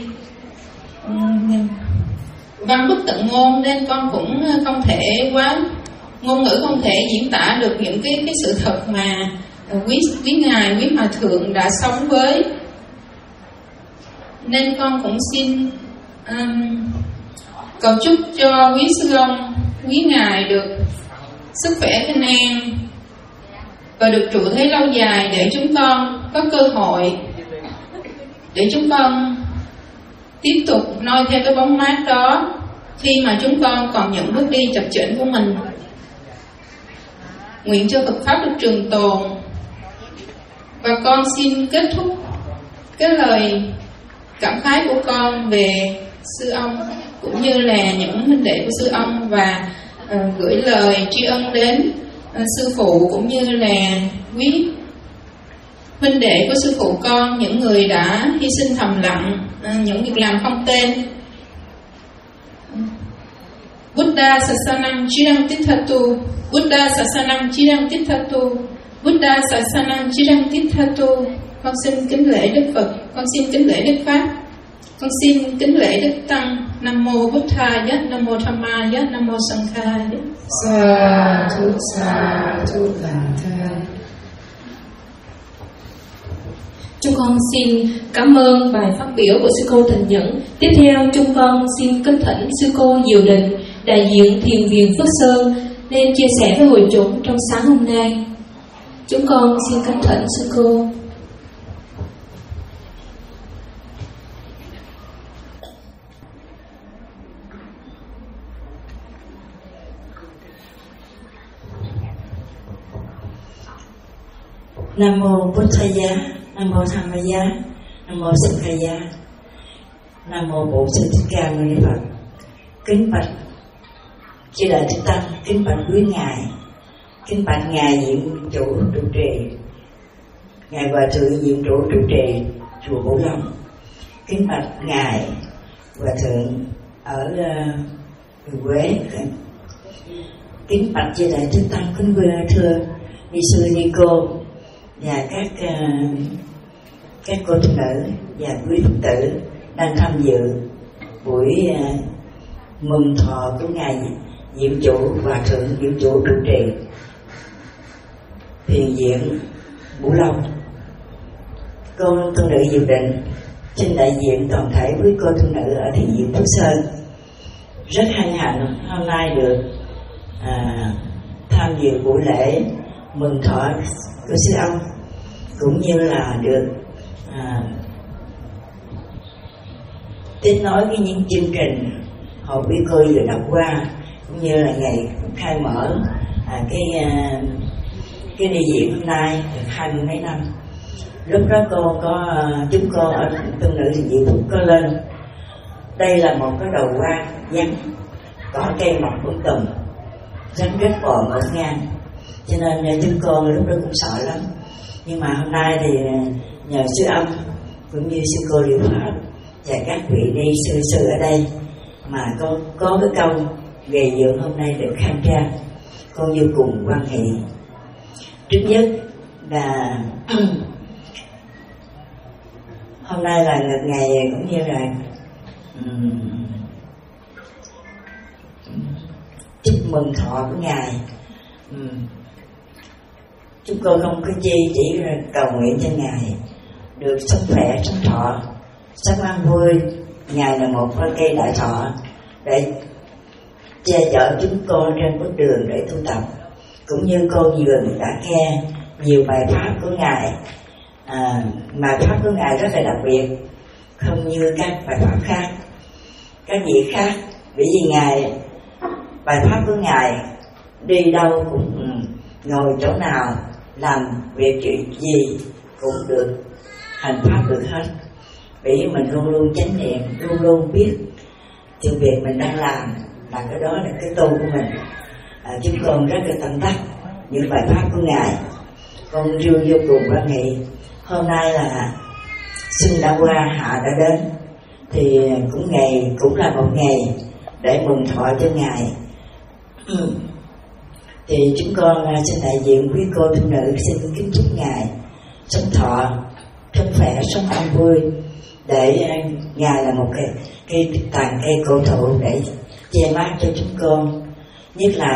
Văn bất tận ngôn nên con cũng không thể quá, ngôn ngữ không thể diễn tả được những cái cái sự thật mà quý quý ngài, quý hòa thượng đã sống với. Nên con cũng xin um, cầu chúc cho quý sư ông, quý ngài được sức khỏe bình an và được trụ thế lâu dài, để chúng con có cơ hội để chúng con tiếp tục noi theo cái bóng mát đó khi mà chúng con còn những bước đi chập chững của mình. Nguyện cho Phật Pháp được trường tồn. Và con xin kết thúc cái lời cảm khái của con về sư ông, cũng như là những huynh đệ của sư ông, và uh, gửi lời tri ân đến uh, sư phụ, cũng như là quý huynh đệ của sư phụ con, những người đã hy sinh thầm lặng, những việc làm không tên. Buddha Sasanam Chirang Tithatu, Buddha Sasanam Chirang Tithatu, Buddha Sasanam Chirang Tithatu. Con xin kính lễ Đức Phật, con xin kính lễ Đức Pháp, con xin kính lễ Đức Tăng. Nam mô Buddhaya, Nam mô Dhammaya, Nam mô Sanghaya. Sa thu sa thu tạng thai. Chúng con xin cảm ơn bài phát biểu của sư cô Thành Nhẫn. Tiếp theo chúng con xin kính thỉnh sư cô Diệu Định, đại diện Thiền viện Phước Sơn, lên chia sẻ với hội chúng trong sáng hôm nay. Chúng con xin kính thỉnh sư cô. Nam mô Buddhaya, Nam mô Dhammaya, Nam mô Sanghaya. Nam mô Bổn Sư Thích Ca Mâu Ni Phật. Kính bạch chư đại đức tăng, kính bạch quý ngài, kính bạch ngài diện chủ trụ trì, ngài hòa thượng diện chủ trụ trì chùa Bửu Long, kính bạch ngài hòa thượng ở uh, Huế, kính bạch chư đại đức tăng, kính thưa ni sư ni cô và các uh, các cô tu nữ và quý Phật tử đang tham dự buổi uh, mừng thọ của ngài diệu chủ hòa thượng diệu chủ trụ trì Thiền viện Bửu Long. Cô tu nữ Diệu Định xin đại diện toàn thể quý cô tu nữ ở Thiền viện Phước Sơn rất hân hạnh hôm nay được à, tham dự buổi lễ mừng thọ của sư ông, cũng như là được à, tiếp nối với những chương trình hội quý cô vừa đọc qua, cũng như là ngày khai mở à, cái à, cái đi diễn hôm nay được hai mươi mấy năm. Lúc đó cô có chúng cô ở tu nữ thì diệu phúc có lên. Đây là một cái đầu hoa vắng, có cây mọc cũng tùm, rắn rết bò ngổn ngang, cho nên chúng cô lúc đó cũng sợ lắm. Nhưng mà hôm nay thì nhờ sư âm cũng như sư cô Liệu Pháp và các vị ni sư sư ở đây mà có có cái công về dưỡng hôm nay được khang trang, con vô cùng quan hệ. Trước nhất là hôm nay là ngày cũng như là um, chúc mừng thọ của ngài. um, chúng tôi không có chi, chỉ là cầu nguyện cho ngài được sống khỏe, sống thọ, sống an vui. Ngài là một cây đại thọ để che chở chúng con trên bước đường để tu tập, cũng như cô vừa đã nghe nhiều bài pháp của ngài. À, bài pháp của ngài rất là đặc biệt, không như các bài pháp khác, các vị khác, bởi vì ngài bài pháp của ngài đi đâu cũng ngồi chỗ nào làm việc chuyện gì cũng được hành pháp được hết. Bởi vì mình luôn luôn chánh niệm, luôn luôn biết sự việc mình đang làm là cái đó là cái tu của mình. À, chúng con rất là tâm đắc những bài pháp của ngài, con vui vô cùng quan hệ. Hôm nay là xuân đã qua, hạ đã đến, thì cũng ngày cũng là một ngày để mừng thọ cho ngài. Ừ. Thì chúng con xin đại diện quý cô tu nữ xin kính chúc ngài sống thọ, sống khỏe, sống an vui, để ngài là một cái cây tàn cây cổ thụ để che mát cho chúng con, nhất là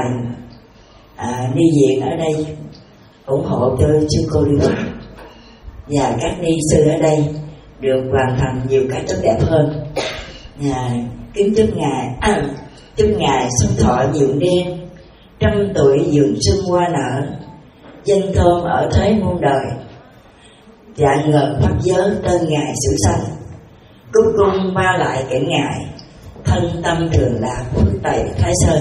à, ni viện ở đây ủng hộ cho sư cô Liệu Pháp và các ni sư ở đây được hoàn thành nhiều cái tốt đẹp hơn. À, kính chúc ngài à, chúc ngài sống thọ nhiều niên, trăm tuổi vườn xuân hoa nở, danh thơm ở thế muôn đời, dạng ngợp pháp giới tên ngài sử sanh, cúc cung ba lại kể ngài, thân tâm thường lạc phước tẩy thái sơn.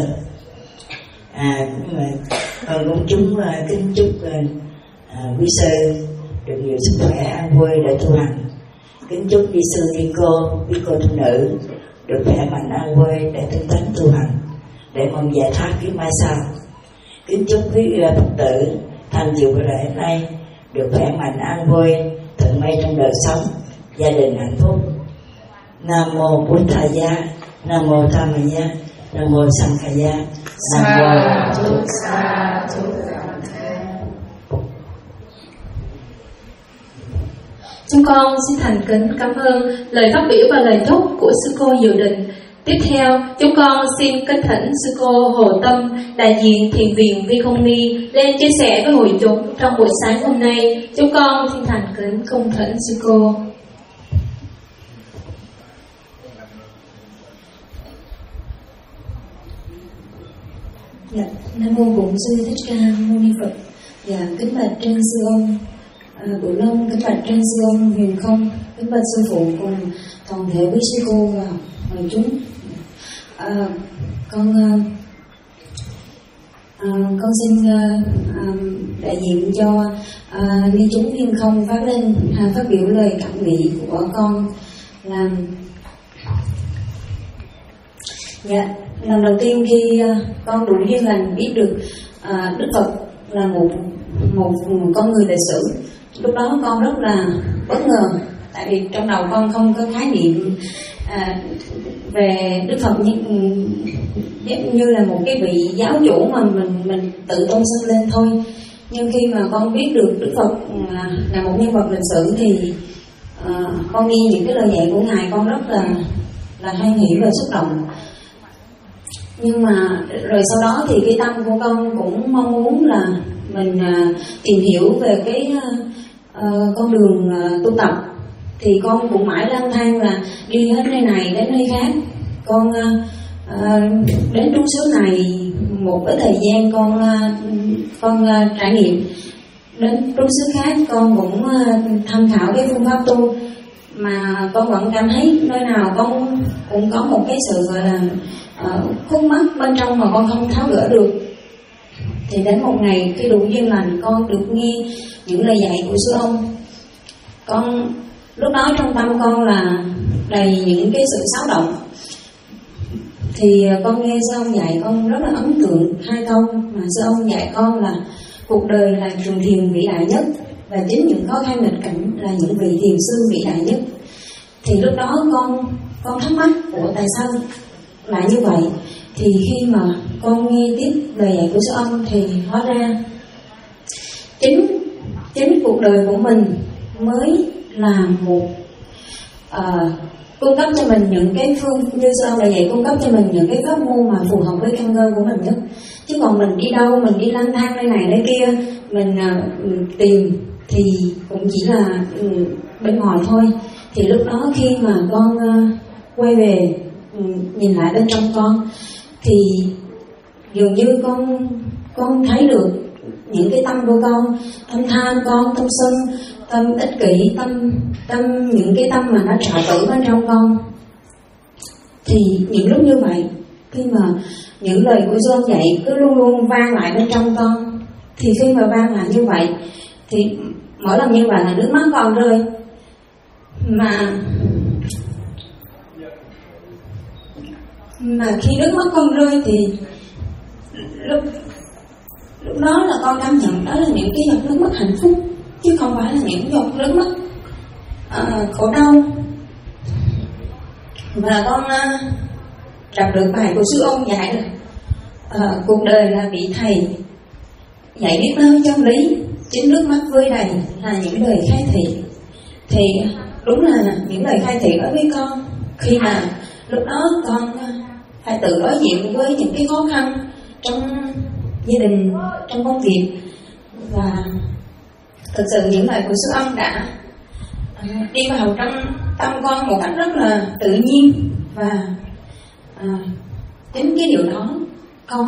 À, con cũng chúng kính chúc à, quý sư được nhiều sức khỏe an vui để tu hành. Kính chúc quý sư quý cô quý cô tu nữ được khỏe mạnh an vui để tinh tấn tu hành, để mong giải thoát kiếp mai sau. Kính chúc quý Phật tử tham dự buổi lễ hôm nay được khỏe mạnh an vui, thuận may trong đời sống, gia đình hạnh phúc. Nam mô Bổn Thầy Giá, Nam mô Tham Mày Giá, Nam mô Sang Khai Giá. Nam mô Sa thú. Chúng con xin thành kính cảm ơn lời phát biểu và lời chúc của sư cô Dự Định. Tiếp theo, chúng con xin kính thỉnh sư cô Hồ Tâm, đại diện Thiền viện Vi Không Ni, lên chia sẻ với hội chúng trong buổi sáng hôm nay. Chúng con xin thành kính cung thỉnh sư cô. Dạ, Nam mô Bổn Sư Thích Ca Mâu Ni Phật. Dạ, kính bạch trên sư ông à, Bửu Long, kính bạch trên sư ông Huyền Không, kính bạch sư phụ cùng toàn thể quý sư cô và hội chúng. À, con à, con xin à, à, đại diện cho à, ni chúng Huyền Không phát lên à, phát biểu lời cảm nghĩ của con là dạ. Lần đầu tiên khi uh, con đủ duyên lành biết được uh, Đức Phật là một, một một con người lịch sử, lúc đó con rất là bất ngờ, tại vì trong đầu con không có khái niệm uh, về Đức Phật như, như là một cái vị giáo chủ mà mình mình tự tôn xưng lên thôi. Nhưng khi mà con biết được Đức Phật uh, là một nhân vật lịch sử thì uh, con nghe những cái lời dạy của ngài con rất là là hoan hỷ và xúc động. Nhưng mà rồi sau đó thì cái tâm của con cũng mong muốn là mình uh, tìm hiểu về cái uh, con đường uh, tu tập. Thì con cũng mãi lang thang là đi hết nơi này đến nơi khác. Con uh, uh, đến trú xứ này một cái thời gian con uh, con uh, trải nghiệm, đến trú xứ khác con cũng uh, tham khảo cái phương pháp tu, mà con vẫn cảm thấy nơi nào con cũng có một cái sự gọi là uh, khúc mắc bên trong mà con không tháo gỡ được. Thì đến một ngày khi đủ duyên lành, con được nghe những lời dạy của sư ông. Con lúc đó trong tâm con là đầy những cái sự xáo động. Thì con nghe sư ông dạy, con rất là ấn tượng hai câu mà sư ông dạy con là cuộc đời là trường thiền vĩ đại nhất, và chính những khó khăn nghịch cảnh là những vị thiền sư vĩ đại nhất. Thì lúc đó con con thắc mắc của tại sao lại như vậy. Thì khi mà con nghe tiếp lời dạy của sư ông thì hóa ra chính chính cuộc đời của mình mới là một uh, cung cấp cho mình những cái phương, như sư ông đã dạy, cung cấp cho mình những cái pháp môn mà phù hợp với căn cơ của mình nhất. Chứ còn mình đi đâu, mình đi lang thang nơi này nơi kia, mình uh, tìm thì cũng chỉ là uh, bên ngoài thôi. Thì lúc đó khi mà con uh, quay về uh, nhìn lại bên trong con, thì dường như con con thấy được những cái tâm của con, tâm than con, tâm sân, tâm ích kỷ, tâm tâm những cái tâm mà nó trạo tử bên trong con. Thì những lúc như vậy, khi mà những lời của sư ông dạy cứ luôn luôn vang lại bên trong con, thì khi mà vang lại như vậy, thì mỗi lần như vậy là nước mắt con rơi. Mà mà khi nước mắt con rơi thì lúc lúc đó là con cảm nhận đó là những cái giọt nước mắt hạnh phúc, chứ không phải là những giọt nước mắt uh, khổ đau. Và con uh, đọc được bài của sư ông dạy là uh, cuộc đời là vị thầy dạy biết nơi chân lý, chính nước mắt vơi đầy là những lời khai thị. Thì đúng là những lời khai thị đối với con khi mà lúc đó con uh, phải tự đối diện với những cái khó khăn trong gia đình, trong công việc. Và thực sự những lời của sư ông đã đi vào trong tâm con một cách rất là tự nhiên. Và à, chính cái điều đó con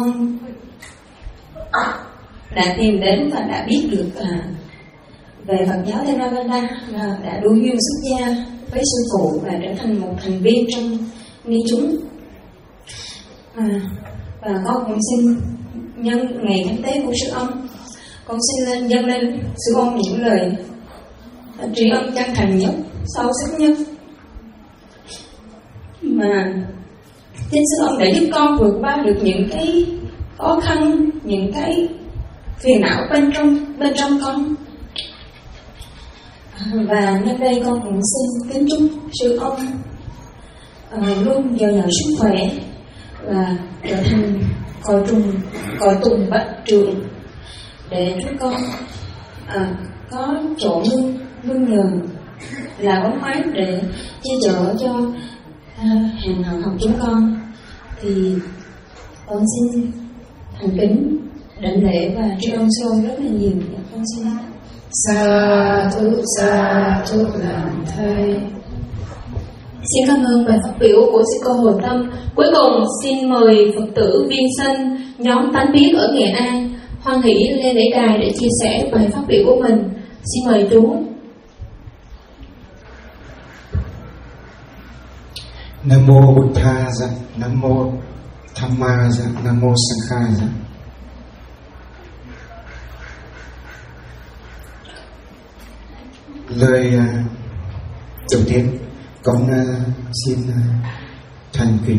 đã tìm đến và đã biết được à, về Phật giáo Theravada, và đã đủ duyên xuất gia với sư phụ và trở thành một thành viên trong ni chúng. À, và con cũng xin nhân ngày thánh tế của sư ông, con xin lên dâng lên sư ông những lời tri ân chân thành nhất, sâu sắc nhất mà chính sư ông đã giúp con vượt qua được những cái khó khăn, những cái phiền não bên trong bên trong con. Và nhân đây con cũng xin kính chúc sư ông uh, luôn giàu nhờ sức khỏe và trở thành cội trùng cội tùng bạch trường, để chúng con à, có chỗ nương nương nhờ là bóng mát để che chở cho à, hàng hậu học chúng con. Thì con xin thành kính đảnh lễ và tri ân sư ông rất là nhiều. Con xin sa thú sa thú làm thầy. Xin cảm ơn bài phát biểu của sư cô Hồ Tâm. Cuối cùng xin mời Phật tử Viên Sanh, nhóm Tánh Biết ở Nghệ An, hoan hỷ lên lễ đài để chia sẻ bài phát biểu của mình. Xin mời chú. Nam mô Bụt Tha dạ, Nam mô Thamma dạ, Nam mô Sankha dạ. Lời uh, đầu tiên con uh, xin uh, thành kính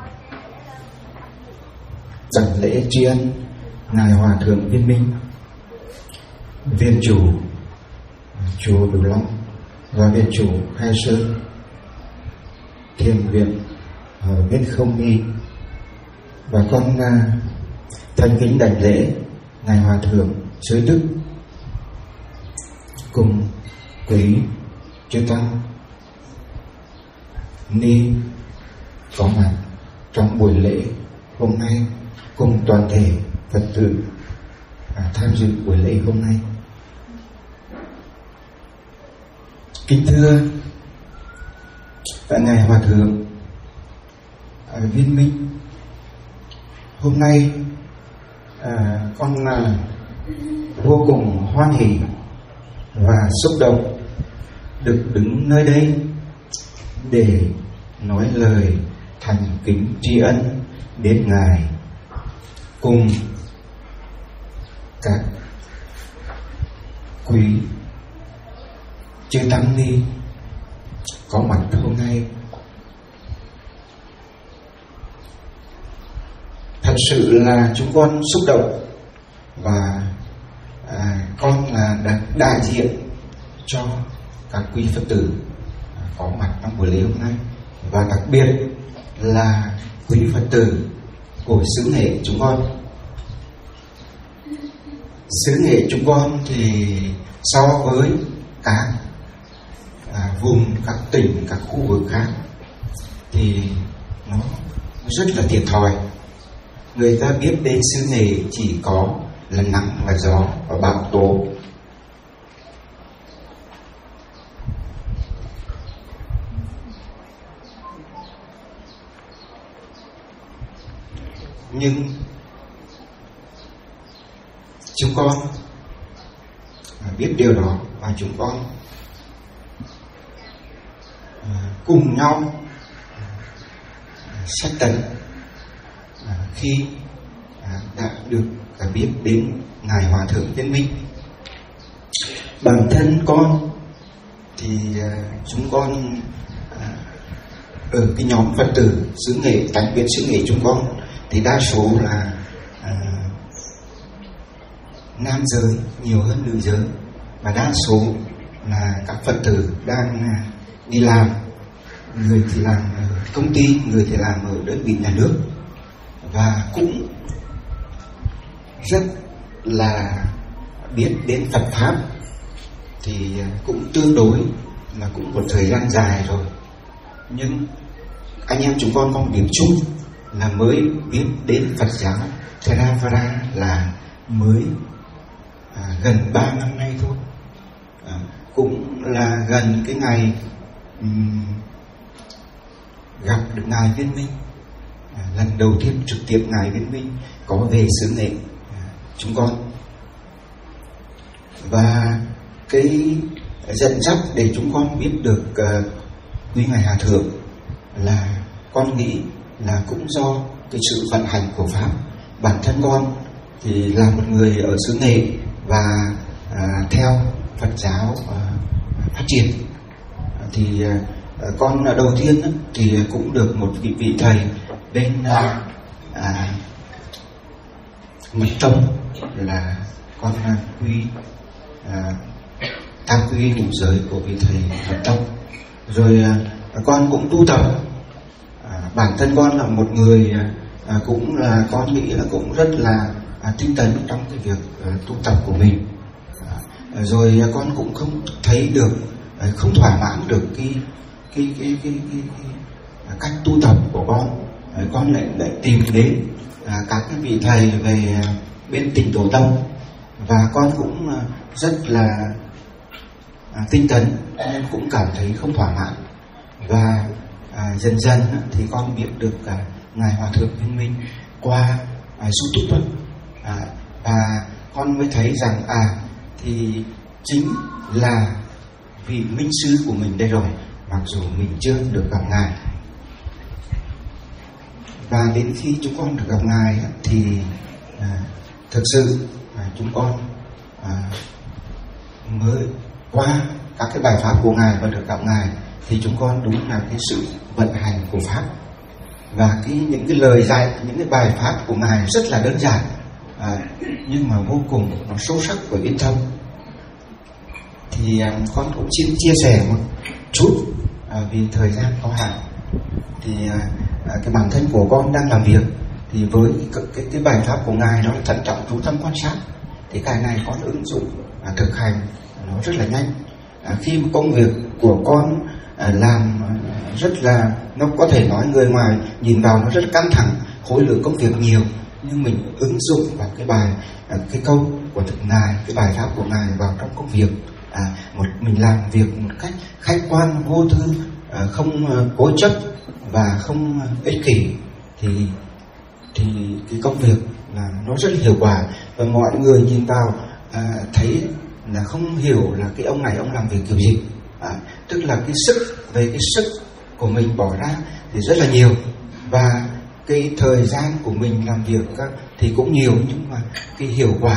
đảnh lễ tri ân ngài Hòa thượng Viên Minh, Viên chủ chùa Bửu Long và Viên chủ Khai Sơn Thiền viện ở bên Không Nghi. Và con uh, thành kính đảnh lễ ngài Hòa thượng Giới Đức cùng quý chư tăng ni có mặt trong buổi lễ hôm nay, cùng toàn thể Phật tử à, tham dự buổi lễ hôm nay. Kính thưa ngài Hòa thượng à, Viên Minh, hôm nay à, con à, vô cùng hoan hỷ và xúc động được đứng nơi đây để nói lời thành kính tri ân đến ngài, cùng các quý chư tăng ni có mặt hôm nay. Thật sự là chúng con xúc động và à, con là đại diện cho các quý Phật tử có mặt trong buổi lễ hôm nay, và đặc biệt là quý Phật tử của xứ Nghệ chúng con. Xứ Nghệ chúng con thì so với các à, vùng, các tỉnh, các khu vực khác thì nó rất là thiệt thòi. Người ta biết đến xứ Nghệ chỉ có là nắng và gió và bão tố. Nhưng chúng con biết điều đó, và chúng con cùng nhau sách tấn khi đã được biết đến Ngài Hòa Thượng Viên Minh. Bản thân con thì chúng con ở cái nhóm Phật tử xứ Nghệ, tánh biến xứ Nghệ chúng con thì đa số là à, nam giới nhiều hơn nữ giới, và đa số là các Phật tử đang đi làm, người thì làm ở công ty, người thì làm ở đơn vị nhà nước, và cũng rất là biết đến Phật pháp, thì cũng tương đối là cũng một thời gian dài rồi. Nhưng anh em chúng con có một điểm chung là mới biết đến Phật giáo Theravada là mới à, gần ba năm nay thôi. À, cũng là gần cái ngày um, gặp được Ngài Viên Minh, à, lần đầu tiên trực tiếp Ngài Viên Minh có về xứ Nghệ à, chúng con. Và cái dẫn dắt để chúng con biết được uh, quý Ngài Hòa Thượng là con nghĩ là cũng do cái sự vận hành của Pháp. Bản thân con thì là một người ở xứ Nghệ và à, theo Phật giáo à, phát triển, thì à, con đầu tiên á, thì cũng được một vị vị thầy bên à, à, Mật Tông là con à, quy à, tam quy ngũ giới của vị thầy Mật Tông. Rồi à, con cũng tu tập. À, bản thân con là một người à, cũng là con nghĩ là cũng rất là à, tinh tấn trong cái việc à, tu tập của mình. À, rồi à, con cũng không thấy được, à, không thỏa mãn được cái cái cái cái, cái, cái, cái cách tu tập của con. À, con lại lại tìm đến à, các cái vị thầy về à, bên Tịnh Độ Tông, và con cũng à, rất là à, tinh tấn, nên cũng cảm thấy không thỏa mãn. Và à, dần dần thì con biết được à, Ngài Hòa Thượng Viên Minh qua à, YouTube, à, và con mới thấy rằng à thì chính là vị minh sư của mình đây rồi, mặc dù mình chưa được gặp Ngài. Và đến khi chúng con được gặp Ngài thì à, thực sự à, chúng con à, mới qua các cái bài pháp của Ngài và được gặp Ngài, thì chúng con đúng là cái sự vận hành của Pháp, và cái những cái lời dạy, những cái bài pháp của Ngài rất là đơn giản, à, nhưng mà vô cùng nó sâu sắc và yên tâm. Thì à, con cũng xin chia sẻ một chút à, vì thời gian có hạn. Thì à, à, cái bản thân của con đang làm việc thì với cái, cái, cái bài pháp của Ngài nó là thận trọng, chú tâm, quan sát, thì cái này con ứng dụng à, thực hành nó rất là nhanh. À, khi mà công việc của con à, làm rất là, nó có thể nói người ngoài nhìn vào nó rất căng thẳng, khối lượng công việc nhiều, nhưng mình ứng dụng vào cái bài à, cái câu của thực Ngài, cái bài pháp của Ngài vào trong công việc, à, một mình làm việc một cách khách quan, vô tư, à, không à, cố chấp và không à, ích kỷ, thì thì cái công việc là nó rất là hiệu quả, và mọi người nhìn vào à, thấy là không hiểu là cái ông này ông làm việc kiểu gì, à, tức là cái sức, về cái sức của mình bỏ ra thì rất là nhiều, và cái thời gian của mình làm việc thì cũng nhiều, nhưng mà cái hiệu quả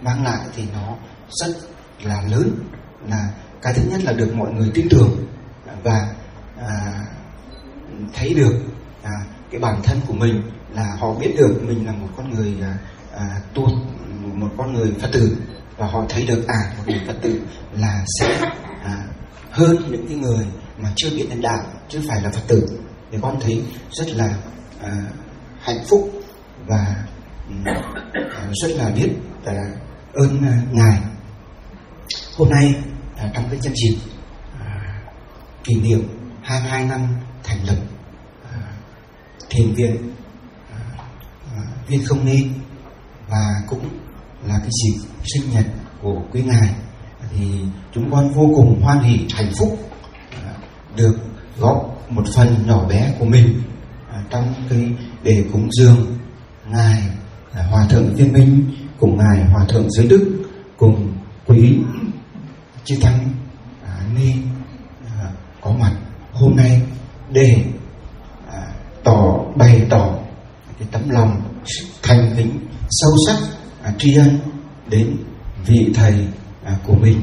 mang lại thì nó rất là lớn. Là cái thứ nhất là được mọi người tin tưởng và à, thấy được à, cái bản thân của mình, là họ biết được mình là một con người à, à, tu, một con người Phật tử, và họ thấy được à một người Phật tử là sẽ à, hơn những cái người mà chưa biết đến đạo, chứ phải là Phật tử. Thì con thấy rất là à, hạnh phúc và à, rất là biết à, ơn à, Ngài. Hôm nay à, trong cái nhân dịp à, kỷ niệm hai mươi hai năm thành lập à, thiền viện à, à, Viên Không Ni, và cũng là cái dịp sinh nhật của quý ngài, thì chúng con vô cùng hoan hỉ, hạnh phúc à, được góp một phần nhỏ bé của mình à, trong cái để cúng dường ngài à, Hòa thượng Viên Minh cùng ngài Hòa thượng Giới Đức cùng quý chư tăng à, ni à, có mặt hôm nay để à, tỏ bày tỏ cái tấm lòng thành kính sâu sắc à, tri ân đến vị thầy à, của mình.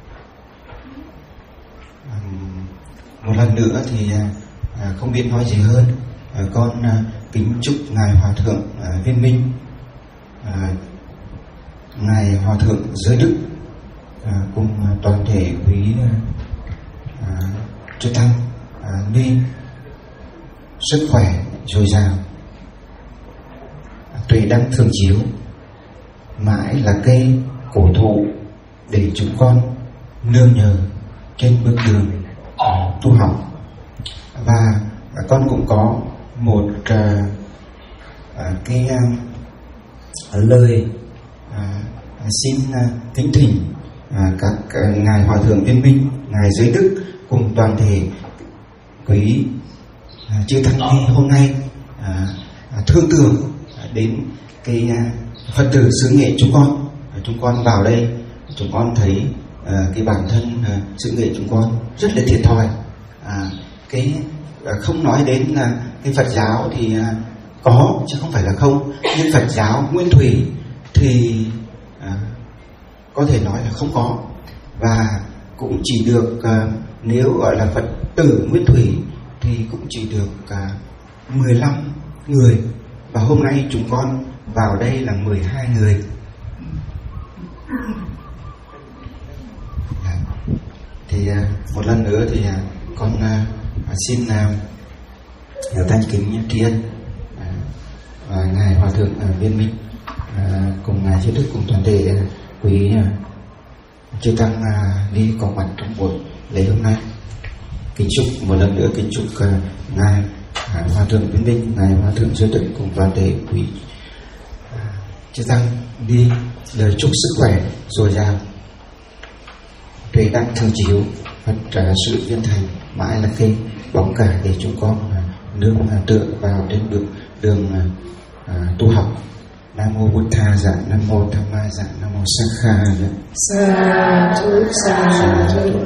À, một lần nữa thì à, không biết nói gì hơn, à, con à, kính chúc ngài Hòa thượng à, Viên Minh, à, ngài Hòa thượng Giới Đức à, cùng toàn thể quý à, chư tăng à, ni sức khỏe dồi dào, tuệ đăng thường chiếu, mãi là cây cổ thụ để chúng con nương nhờ trên bước đường uh, tu học. Và uh, con cũng có một uh, uh, cái uh, lời uh, xin uh, kính thỉnh uh, các uh, ngài Hòa thượng Viên Minh, ngài Giới Đức cùng toàn thể quý uh, chư tăng ni hôm nay uh, thương tưởng uh, đến cái uh, Phật tử xứ nghệ chúng con. Chúng con vào đây, chúng con thấy uh, cái bản thân uh, xứ nghệ chúng con rất là thiệt thòi. À, cái uh, không nói đến là uh, cái Phật giáo thì uh, có chứ không phải là không, nhưng Phật giáo nguyên thủy thì uh, có thể nói là không có, và cũng chỉ được uh, nếu gọi là Phật tử nguyên thủy thì cũng chỉ được uh, mười lăm người, và hôm nay chúng con vào đây là mười hai người. À, thì à, một lần nữa thì à, con à, xin à, thanh kính tri ân à, và ngài Hòa thượng à, Viên Minh à, cùng ngài Giới Đức cùng toàn thể à, quý à, chư tăng à, đi có mặt trong buổi lễ hôm nay. Kính chúc một lần nữa kính chúc à, ngài à, Hòa thượng Viên Minh, ngài Hòa thượng Giới Đức cùng toàn thể quý chư tăng đi lời chúc sức khỏe dồi dào, tuệ đăng thường chiếu, Phật uh, sự viên thành mãi là cây bóng cả để chúng con uh, nương uh, tựa vào trên đường đường uh, uh, tu học. Nam mô Bụt Tha dạ, Nam mô Tham Ma dạ, Nam mô Sắc Kha dạ. Sa thu sa thu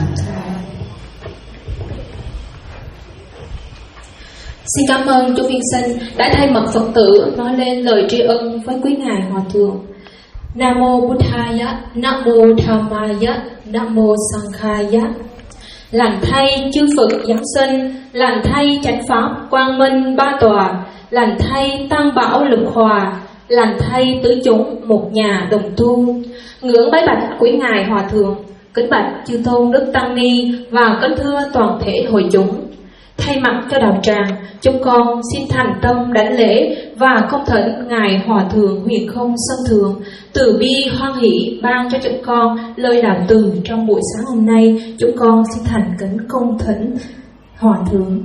Xin cảm ơn chú Viên Sinh đã thay mặt Phật tử nói lên lời tri ân với quý ngài Hòa thượng. Nam mô Buddhaya, Nam mô Dhammaya, Nam mô Sanghaya. Lành thay chư Phật giáng sinh, lành thay chánh pháp quang minh ba tòa, lành thay tăng bảo lực hòa, lành thay tứ chúng một nhà đồng tu. Ngưỡng bái bạch quý ngài Hòa thượng, kính bạch chư tôn đức tăng ni và kính thưa toàn thể hội chúng. Thay mặt cho đạo tràng, chúng con xin thành tâm đảnh lễ và công thỉnh ngài Hòa thượng Huyền Không Sân Thượng từ bi hoan hỷ ban cho chúng con lời đạo từ trong buổi sáng hôm nay. Chúng con xin thành kính công thỉnh Hòa thượng.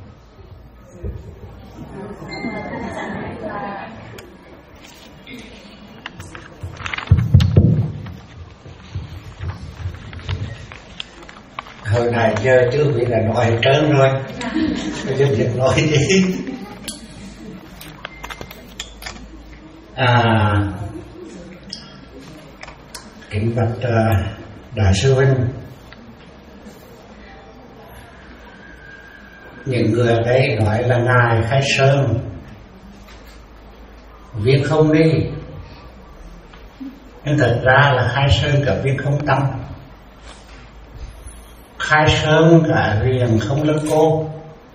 Hồi này giờ chưa biết là nói hết trơn rồi, bây giờ việc nói đi. À, kính bạch uh, đại sư huynh, những người ở đây nói là ngài Khai Sơn Viên Không Ni Nhưng thật ra là khai sơn cả viên không tâm, khai sơn cả riêng không lân cô.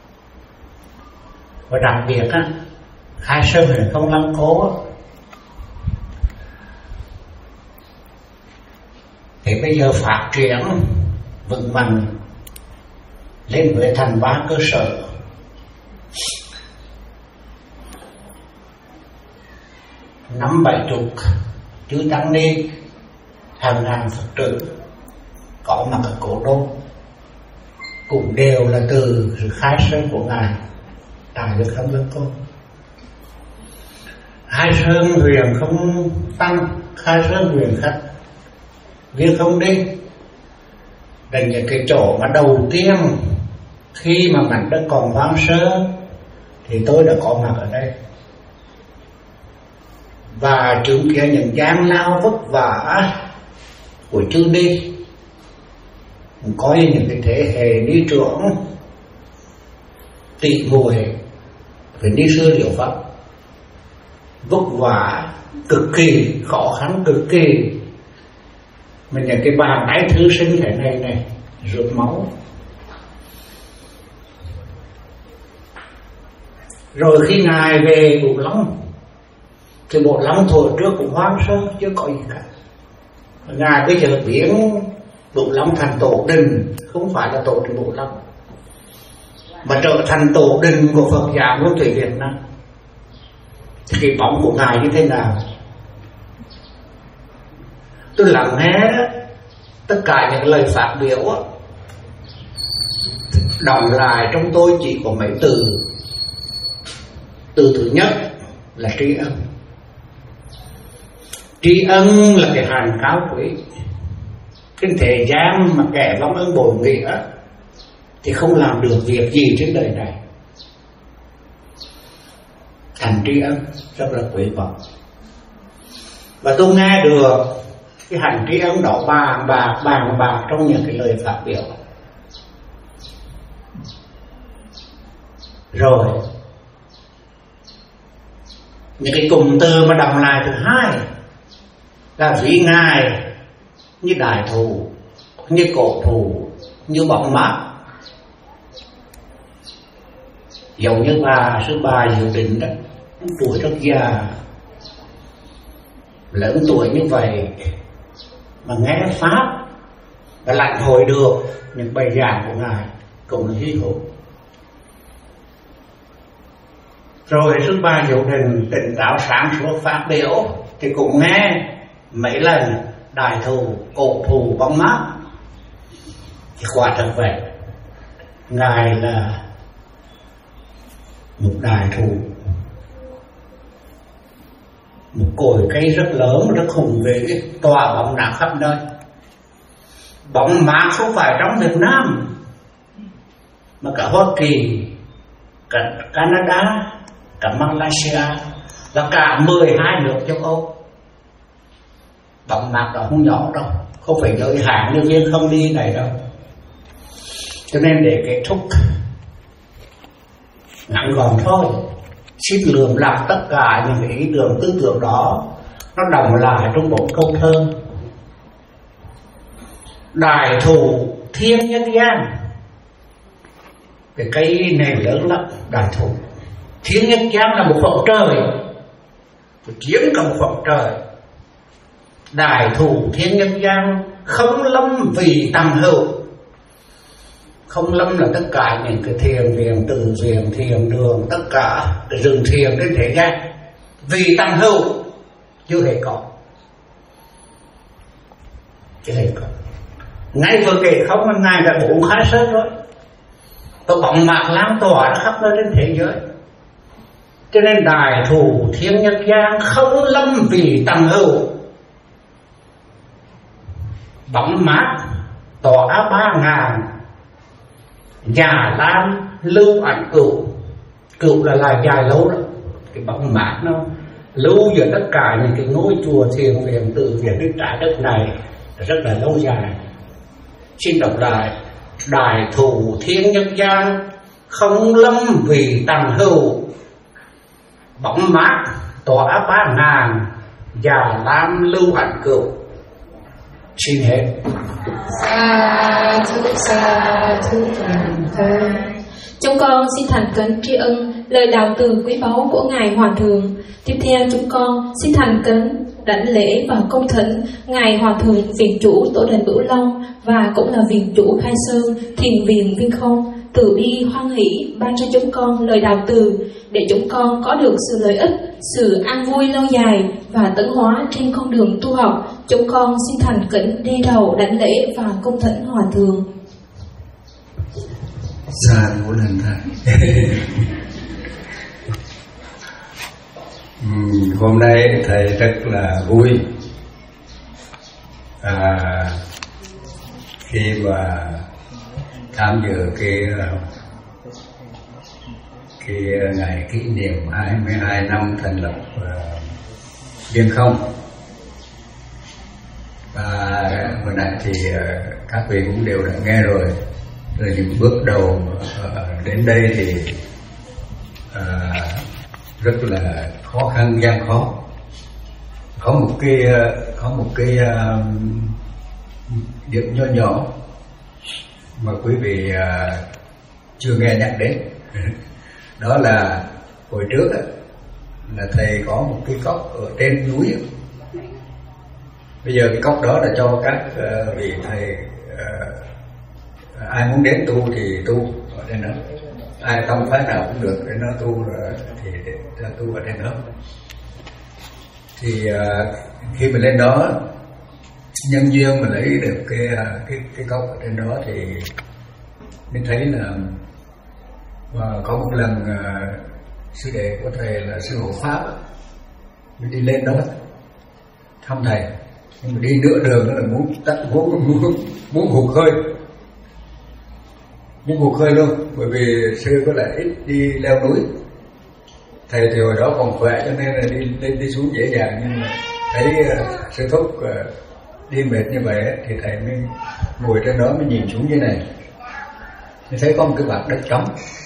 Và đặc biệt á, khai sơn riêng không lân cố thì bây giờ phát triển vững mạnh lên với thành ba cơ sở. Năm bảy chục chư tăng ni, hàng ngàn Phật tử có mặt ở Cố Đô, cũng đều là từ sự khai sơn của Ngài tại Đức Không Lân Côn. Khai sơn huyền không tăng, khai sơn huyền khách viên không đi là những cái chỗ mà đầu tiên khi mà mảnh đất còn hoang sơ thì tôi đã có mặt ở đây và chứng kiến những gian lao vất vả của chư ni, có những cái thế hệ đi trưởng tỷ muội phải đi xưa liệu pháp vất vả cực kỳ, khó khăn cực kỳ, mà những cái bàn tay thư sinh thế này này rượt máu. Rồi khi Ngài về Bụt Long thì Bụt Long thổi trước cũng hoang sơ chứ có gì cả. Ngài bây giờ biến Bụt Long thành tổ đình, không phải là tổ đình Bụt Long, mà trở thành tổ đình của Phật giáo Nguyên Thủy Việt Nam. Thì cái bóng của Ngài như thế nào? Tôi lắng nghe tất cả những lời phát biểu, đọc lại trong tôi chỉ có mấy từ. Từ thứ nhất là tri ân. Tri ân là cái hàng cao quý. Trên thế gian mà kẻ vong ân bội nghĩa thì không làm được việc gì trên đời này. Thành tri ân rất là quý báu. Và tôi nghe được cái hành tri ân đó bàn bạc bàn bạc trong những cái lời phát biểu. Rồi những cái cụm từ mà đọc lại thứ hai là ví Ngài như đại thụ, như cổ thụ, như bóng mát. Giống như bà sư bà Diệu Định đó, tuổi rất già, lớn tuổi như vậy mà nghe pháp và lãnh hội được những bài giảng của Ngài cũng là hy hữu. Rồi sư bà Diệu Định tỉnh táo sáng suốt phát biểu thì cũng nghe mấy lần đại thù, cổ thù, bóng mát. Thì quả thật vậy, Ngài là một đại thù, một cội cây rất lớn, rất hùng vĩ, tỏa bóng nắng khắp nơi. Bóng mát không phải trong Việt Nam mà cả Hoa Kỳ, cả Canada, cả Malaysia và cả mười hai nước châu Âu. Bóng mát đó không nhỏ đâu, không phải giới hạn như viên không đi này đâu. Cho nên để kết thúc ngắn gọn thôi, xin lượm lặt tất cả những ý tưởng tư tưởng đó, nó đọng lại trong một câu thơ: đại thụ thiên nhân gian. Cái cây này lớn lắm, đại thụ thiên nhân gian là một phần trời, chiếm cả một phần trời. Đại thụ thiên nhân gian không lâm vì tầm hữu. Không lâm là tất cả những cái thiền viện, từ viện, thiền đường, tất cả cái rừng thiền trên thế gian. Vì tăng hữu chưa hề có, chưa hề có. Ngay vừa kể không mà Ngài đã bốn khai sơn rồi, và bóng mạc lan tỏa khắp nơi trên thế giới. Cho nên đại thù thiên nhân gian không lâm vì tăng hữu. Bóng mát tỏa ba ngàn, già lam lưu ảnh cửu. Cửu là là dài lâu đó. Cái bóng mát nó lưu giữa tất cả những cái ngôi chùa thiền viện tự viện trên trái đất này rất là lâu dài. Xin đọc lại: đại thù thiên nhân gian không lâm vì tầm hữu. Bóng mát tỏa ba ngàn, Già Lam Lưu Hạnh Cửu. Xin hết. Sa thu sa thu toàn thơ. Chúng con xin thành kính tri ân lời đạo từ quý báu của Ngài Hòa Thượng. Tiếp theo chúng con xin thành kính đảnh lễ và cung thỉnh Ngài Hòa Thượng Viện Chủ Tổ đền Bửu Long và cũng là Viện Chủ Khai Sơn Thiền viện Viên Không từ bi hoan hỷ ban cho chúng con lời đạo từ để chúng con có được sự lợi ích, sự an vui lâu dài và tấn hóa trên con đường tu học. Chúng con xin thành kính đi đầu đảnh lễ và cung thỉnh Hòa Thượng. Sa thú lần thầy. uhm, hôm nay thầy rất là vui à, khi mà tham dự cái cái ngày kỷ niệm hai mươi hai năm thành lập uh, Viên Không. Và hồi nãy thì uh, các vị cũng đều đã nghe rồi. Rồi những bước đầu uh, đến đây thì uh, rất là khó khăn, gian khó. Có một cái uh, có một cái uh, điểm nhỏ nhỏ mà quý vị uh, chưa nghe nhắc đến. Đó là hồi trước á, là thầy có một cái cốc ở trên núi. Bây giờ cái cốc đó là cho các uh, vị thầy uh, ai muốn đến tu thì tu ở trên đó, ai không phái nào cũng được để nó tu uh, thì để ra tu ở trên đó. Thì uh, khi mình lên đó nhân duyên mà lấy được cái cái cái cốc ở trên đó thì mình thấy là và có một lần uh, sư đệ của thầy là sư Hộ Pháp mình đi lên đó thăm thầy, nhưng mà đi nửa đường đó là muốn tắt muốn muốn muốn hụt hơi muốn hụt hơi luôn, bởi vì sư có lại ít đi leo núi. Thầy thì hồi đó còn khỏe cho nên là đi lên đi xuống dễ dàng, nhưng mà thấy uh, sư thúc uh, đi mệt như vậy thì thầy mới ngồi trên đó mới nhìn xuống dưới này, thì thấy có một cái bạt đất trống.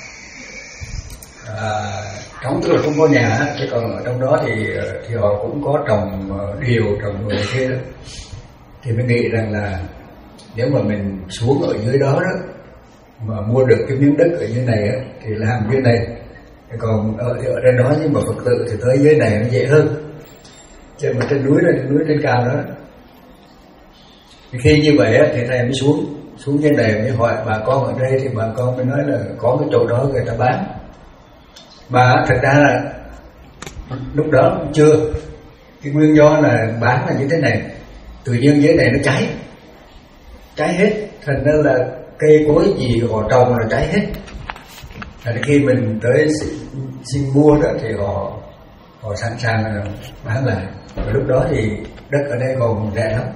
À, trống tức là không có nhà, chứ còn ở trong đó thì thì họ cũng có trồng điều, trồng người kia đó. Thì mới nghĩ rằng là nếu mà mình xuống ở dưới đó đó mà mua được cái miếng đất ở dưới này á, thì làm dưới này, còn ở, ở trên đó nhưng mà Phật tử thì tới dưới này nó dễ hơn, chứ mà trên núi là trên núi trên cao đó. Thì khi như vậy á, thì thầy mới xuống xuống dưới này mới hỏi bà con ở đây, thì bà con mới nói là có cái chỗ đó người ta bán. Mà thật ra là lúc đó cũng chưa, cái nguyên do là bán là như thế này, tự nhiên dưới này nó cháy cháy hết, thành ra là cây cối gì họ trồng là cháy hết. Thành khi mình tới xin, xin mua đó thì họ họ sẵn sàng bán lại. Và lúc đó thì đất ở đây còn rẻ lắm.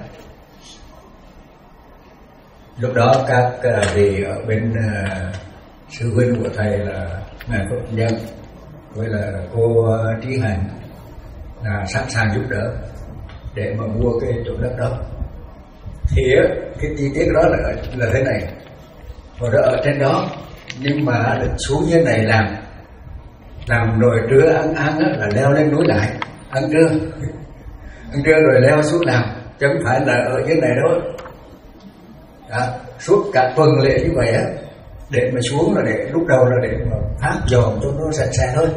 Lúc đó các vị ở bên uh, sư huynh của thầy là ngài Phật Nhân với là cô Trí Hạnh là sẵn sàng giúp đỡ để mà mua cái chỗ đất đó. Thì cái chi tiết đó là là thế này, hồi đó ở trên đó nhưng mà được xuống dưới này làm làm rồi trưa ăn ăn á, là leo lên núi lại ăn trưa ăn trưa rồi leo xuống làm, chứ không phải là ở dưới này đâu. Đó, suốt cả tuần lễ như vậy á, để mà xuống là để lúc đầu là để mà phát dòm cho nó sạch sẽ thôi.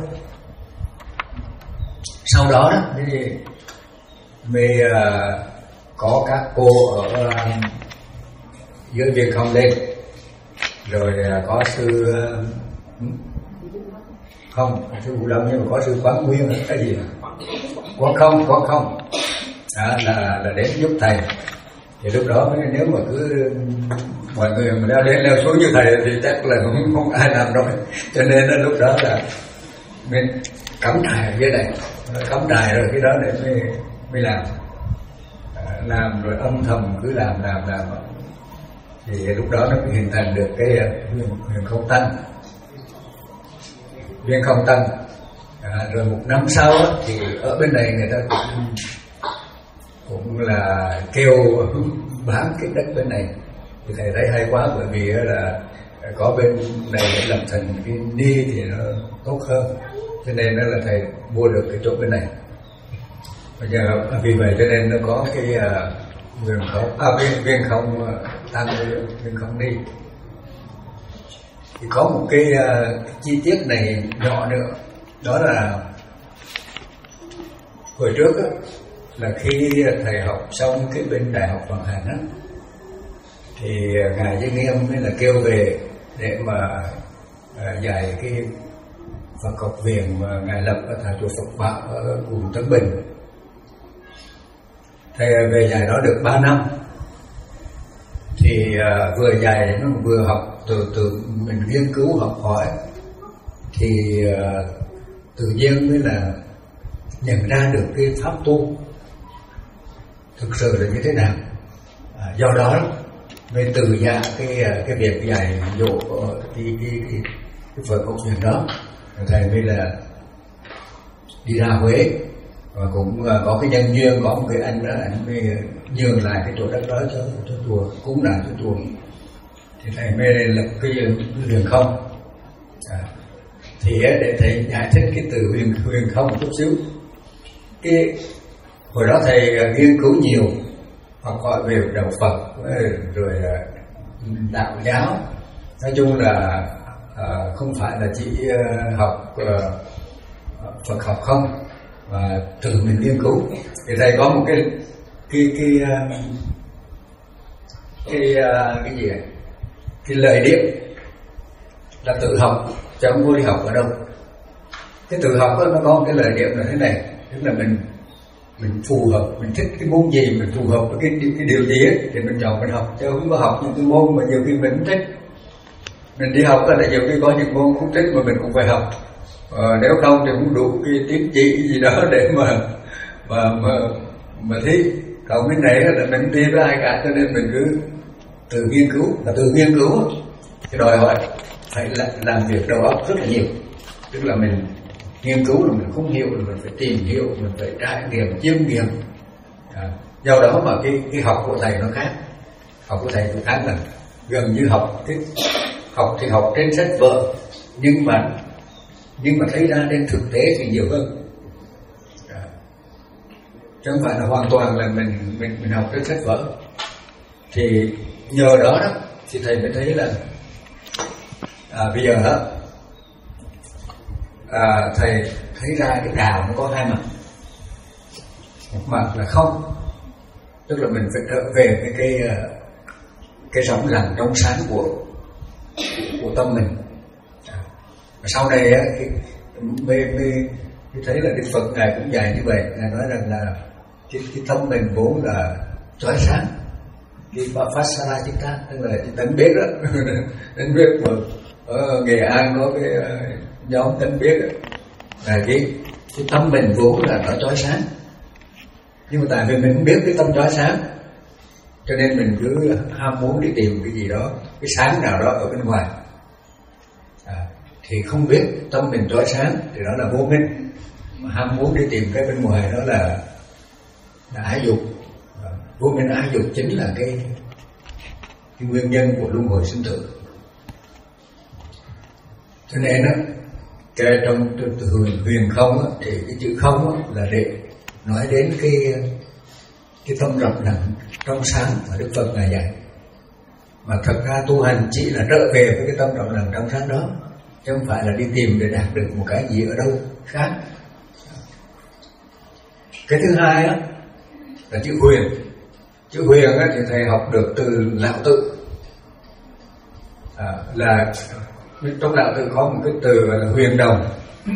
Sau đó đó thì mới uh, có các cô ở uh, dưới Viên Không lên, rồi uh, có sư uh, không sư Vũ Lâm, nhưng mà có sư Quán Nguyên hay cái gì Quán Không Quán Không đó, là là đến giúp thầy. Thì lúc đó nếu mà cứ mọi người mà leo lên leo xuống như thầy thì chắc là không, không ai làm đâu, cho nên là lúc đó là mình cắm trại ở dưới này, cắm trại rồi cái đó để mới mới làm à, làm rồi âm thầm cứ làm làm làm thì lúc đó nó hình thành được cái huyền, huyền không tăng viên không tăng à, rồi một năm sau á, thì ở bên này người ta cũng cũng là kêu bán cái đất bên này. Thì thầy thấy hay quá, bởi vì là có bên này để làm thành cái ni thì nó tốt hơn, cho nên là thầy mua được cái chỗ bên này. Bây giờ vì vậy cho nên nó có cái uh, viên không, à, viên, viên không uh, tăng, viên không đi. Thì có một cái, uh, cái chi tiết này nhỏ nữa, đó là hồi trước á, là khi thầy học xong cái bên Đại học Hoàng Hàn á, thì ngài Giới Nghiêm mới là kêu về để mà uh, dạy cái Phật học viện mà ngài lập ở tại chùa Phật Bảo ở quận Tân Bình. Thầy về dạy đó được ba năm, thì uh, vừa dạy nó vừa học, từ từ mình nghiên cứu học hỏi, thì uh, tự nhiên mới là nhận ra được cái pháp tu thực sự là như thế nào. À, do đó mới từ dạ cái cái việc dạy dỗ cái cái cái, cái Phật học viện đó. Thầy mới là đi ra Huế, và cũng có cái nhân duyên, có một cái anh đó, anh mới nhường lại cái chỗ đất đó cho cho chùa, cúng lại cho chùa, thì thầy mới lập cái huyền không. À, thì để thầy giải thích cái từ huyền huyền không một chút xíu. Cái hồi đó thầy nghiên cứu nhiều, học hỏi về đạo Phật rồi đạo giáo, nói chung là À, không phải là chỉ uh, học uh, Phật học không, mà tự mình nghiên cứu. Thì thầy có một cái cái cái uh, cái uh, cái gì này? Cái lời điểm là tự học, chứ không có đi học ở đâu. Cái tự học đó, nó có một cái lời điểm là thế này, tức là mình mình phù hợp, mình thích cái môn gì, mình phù hợp với cái cái điều gì ấy, thì mình chọn mình học, chứ không có học những cái môn mà nhiều khi mình không thích. Mình đi học là nhiều khi có những môn không thích mà mình cũng phải học, ờ, nếu không thì cũng đủ cái tín chỉ gì đó để mà mà mà mà thi. Còn cái này là mình thi với ai cả, cho nên mình cứ tự nghiên cứu, là tự nghiên cứu thì đòi hỏi phải làm việc đầu óc rất là nhiều. Tức là mình nghiên cứu là mình không hiểu, là mình phải tìm hiểu, mình phải trải nghiệm, chiêm nghiệm. À, do đó mà cái cái học của thầy nó khác, học của thầy cũng khác, là gần như học cái học thì học trên sách vở, nhưng mà nhưng mà thấy ra trên thực tế thì nhiều hơn. À, chứ không phải là hoàn toàn là mình mình mình học trên sách vở. Thì nhờ đó đó thì thầy mới thấy là à, bây giờ đó à, thầy thấy ra cái đạo nó có hai mặt. Một mặt là không, tức là mình phải trở về với cái cái sống lành trong sáng của của tâm mình. À, sau này á, cái, mê, mê, thấy là Đức Phật ngài cũng dạy như vậy, ngài nói rằng là cái, cái tâm mình vốn là chói sáng, cái Pasara Chitta, tức là cái tánh biết đó, tánh biết mà ở Nghệ An có cái nhóm tánh biết đó, là cái cái tâm mình vốn là nó chói sáng, nhưng mà tại vì mình không biết cái tâm chói sáng, cho nên mình cứ ham muốn đi tìm cái gì đó, cái sáng nào đó ở bên ngoài. À, thì không biết tâm mình chói sáng thì đó là vô minh, mà ham muốn đi tìm cái bên ngoài đó là là ái dục. À, vô minh ái dục chính là cái cái nguyên nhân của luân hồi sinh tử. Cho nên đó, cái trong từ huyền huyền không đó, thì cái chữ không đó là để nói đến cái cái tâm rộng lặng trong sáng mà Đức Phật ngài dạy. Mà thật ra tu hành chỉ là trở về với cái tâm rộng lặng trong sáng đó, chứ không phải là đi tìm để đạt được một cái gì ở đâu khác. Cái thứ hai á là chữ huyền. Chữ huyền á thì thầy học được từ Lão Tự. À, là trong Lão Tự có một cái từ gọi là huyền đồng,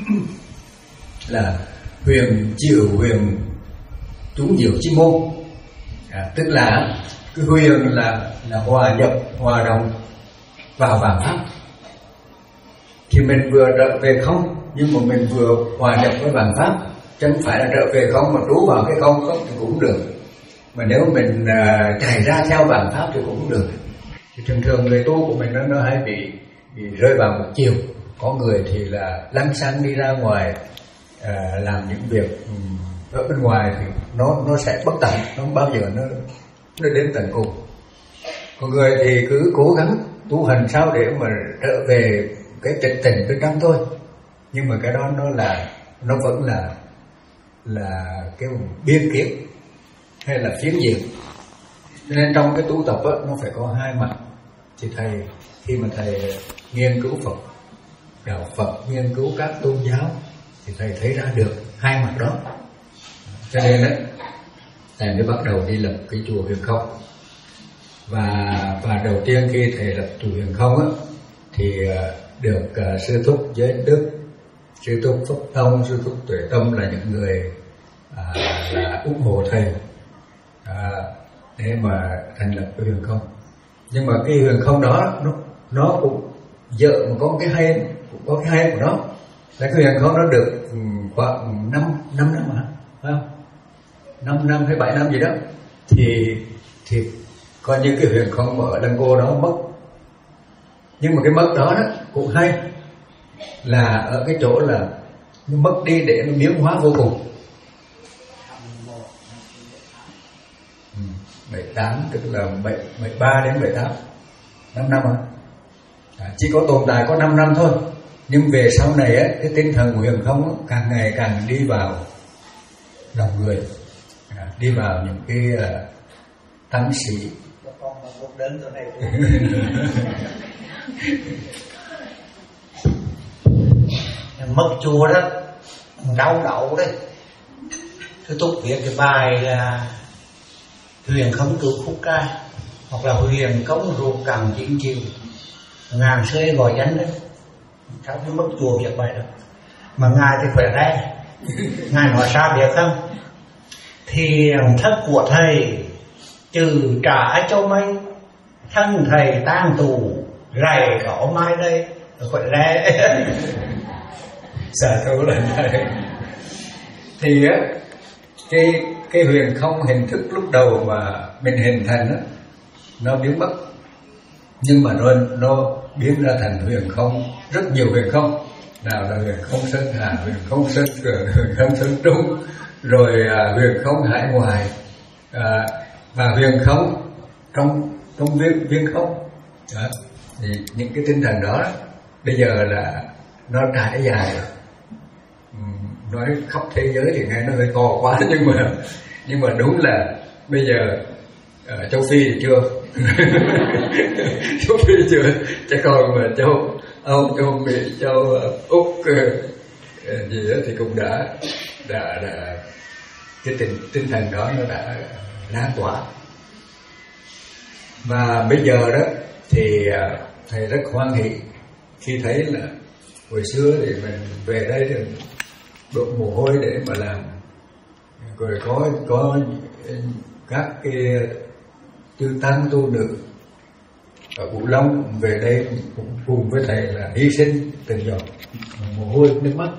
là huyền chiều, huyền trú nhiều chi môn. À, tức là cái huyền là là hòa nhập, hòa đồng vào vạn pháp. Thì mình vừa trở về không, nhưng mà mình vừa hòa nhập với vạn pháp, chứ không phải là trở về không mà trú vào cái không không thì cũng được. Mà nếu mình uh, chạy ra theo vạn pháp thì cũng được. Thì thường thường người tu của mình nó, nó hay bị, bị rơi vào một chiều. Có người thì là lăng xăng đi ra ngoài uh, làm những việc um, ở bên ngoài thì nó nó sẽ bất tận, nó không bao giờ nó nó đến tận cùng. Còn người thì cứ cố gắng tu hành sao để mà trở về cái tịch tỉnh bên trong thôi, nhưng mà cái đó nó là nó vẫn là là cái biên kiến hay là phiến diện. Cho nên trong cái tu tập á, nó phải có hai mặt. Thì thầy khi mà thầy nghiên cứu Phật, đạo Phật, nghiên cứu các tôn giáo thì thầy thấy ra được hai mặt đó. Cho nên đấy, thầy mới bắt đầu đi lập cái chùa Huyền Không. Và và đầu tiên khi thầy lập chùa Huyền Không á, thì được uh, sư thúc Giới Đức, sư thúc Phúc Tông, sư thúc Tuệ Tâm là những người uh, là ủng hộ thầy uh, để mà thành lập cái Huyền Không. Nhưng mà cái Huyền Không đó nó nó cũng dở mà có cái hay, cũng có cái hay của nó. Là cái Huyền Không nó được khoảng năm năm năm hả? Phải không? năm năm hay bảy năm gì đó. Thì thì coi như cái Huyền Không ở Lăng Cô đó mất. Nhưng mà cái mất đó, đó cũng hay là ở cái chỗ là nó mất đi để nó biến hóa vô cùng. bảy tám tức là bảy ba đến bảy tám năm năm à? À, chỉ có tồn tại có năm năm thôi. Nhưng về sau này á, cái tinh thần của Huyền Không á, càng ngày càng đi vào lòng người, à, đi vào những cái uh, tăng sĩ. Mất chùa đó đau đầu đấy. Thứ Túc viết cái bài là Huyền Không Cứu Khúc Ca, hoặc là Huyền Không Ruột Càng Chín Chiều, ngàn xưa gọi danh đấy. Sao cái mất chùa viết bài đó. Mà ngài thì khỏe đây. Ngài nói sao biết không? Thiền thất của thầy trừ trả cho mấy, thân thầy tan tù rày có mai đây. Khỏe ra. Xả thấu lần này. Thì á, cái cái Huyền Không hình thức lúc đầu mà mình hình thành á, nó biến mất. Nhưng mà nó nó biến ra thành Huyền Không, rất nhiều Huyền Không. Nào là Huyền Không Sơn Hà, Huyền Không Sơn Cường, Huyền Không Sơn Trung, rồi à, Huyền Không Hải Ngoài, à, và Huyền Không trong trong viên viên không. Đó. Thì những cái tinh thần đó, đó bây giờ là nó trải dài, nói khắp thế giới thì nghe nó hơi to quá, nhưng mà nhưng mà đúng là bây giờ ở châu Phi thì chưa. Châu Phi chưa, chứ còn mà châu Âu, châu Mỹ, châu Úc gì đó thì cũng đã đã, đã cái tinh, tinh thần đó nó đã lan tỏa. Và bây giờ đó thì thầy rất hoan hỷ khi thấy là hồi xưa thì mình về đây thì đổ mồ hôi để mà làm, rồi có có các cái chư tăng tu nữ ở Vũ Long về đây cũng cùng với thầy là hy sinh từng giọt mồ hôi nước mắt,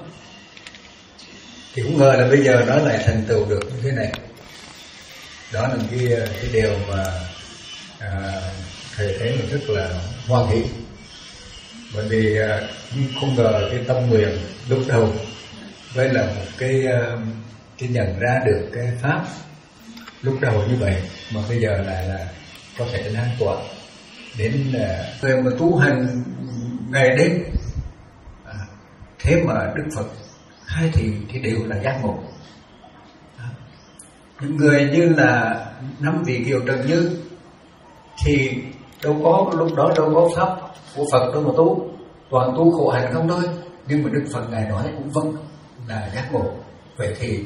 thì cũng ngờ là bây giờ nó lại thành tựu được như thế này. Đó là cái cái điều mà à, thầy thấy là rất là hoan hỷ, bởi vì à, không ngờ cái tâm nguyện lúc đầu với là một cái cái nhận ra được cái pháp lúc đầu như vậy mà bây giờ lại là có thể lan tỏa đến người mà tu hành ngày đêm. À, thế mà Đức Phật hai thì thì đều là giác ngộ. À, những người như là năm vị Kiều Trần Như thì đâu có lúc đó đâu có pháp của Phật đâu mà tu, toàn tu khổ hạnh không thôi. Nhưng mà Đức Phật ngài nói cũng vâng là giác ngộ. Vậy thì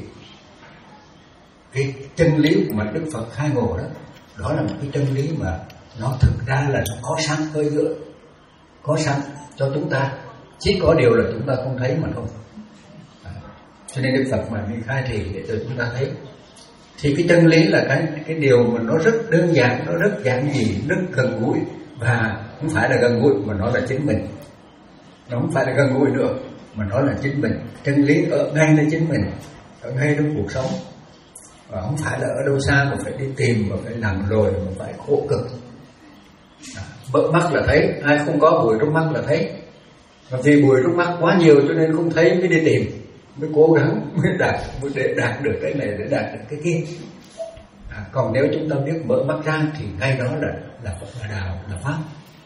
cái chân lý mà Đức Phật khai ngộ đó, đó là một cái chân lý mà nó thực ra là nó có sẵn hơi nữa, có sẵn cho chúng ta, chỉ có điều là chúng ta không thấy mà thôi. À, cho nên Đức Phật mà mình khai thị để cho chúng ta thấy. Thì cái chân lý là cái cái điều mà nó rất đơn giản, nó rất giản dị, rất gần gũi, và không phải là gần gũi mà nó là chính mình. Nó không phải là gần gũi nữa mà nó là chính mình. Chân lý ở ngay nơi chính mình, ở ngay trong cuộc sống, và không phải là ở đâu xa mà phải đi tìm, mà phải làm rồi, mà phải khổ cực. À, bỡ mắt là thấy, ai không có bụi trong mắt là thấy. Và vì bụi trong mắt quá nhiều cho nên không thấy mới đi tìm, mới cố gắng mới đạt, mới để đạt được cái này, để đạt được cái kia. À, còn nếu chúng ta biết mở mắt ra thì ngay đó là là Phật, là đạo, là pháp.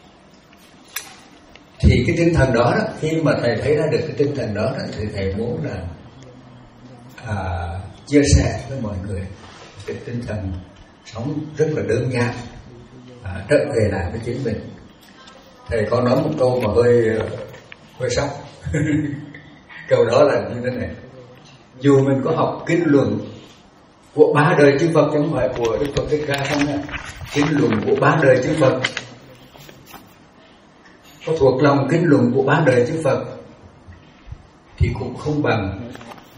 Thì cái tinh thần đó, đó khi mà thầy thấy ra được cái tinh thần đó, đó thì thầy muốn là à, chia sẻ với mọi người cái tinh thần sống rất là đơn giản, à, trở về lại với chính mình. Thầy có nói một câu mà hơi hơi sốc. Câu đó là như thế này: dù mình có học kinh luận của ba đời chư Phật, chứ không phải của Đức Phật Thích Ca không nha, kinh luận của ba đời chư Phật, có thuộc lòng kinh luận của ba đời chư Phật thì cũng không bằng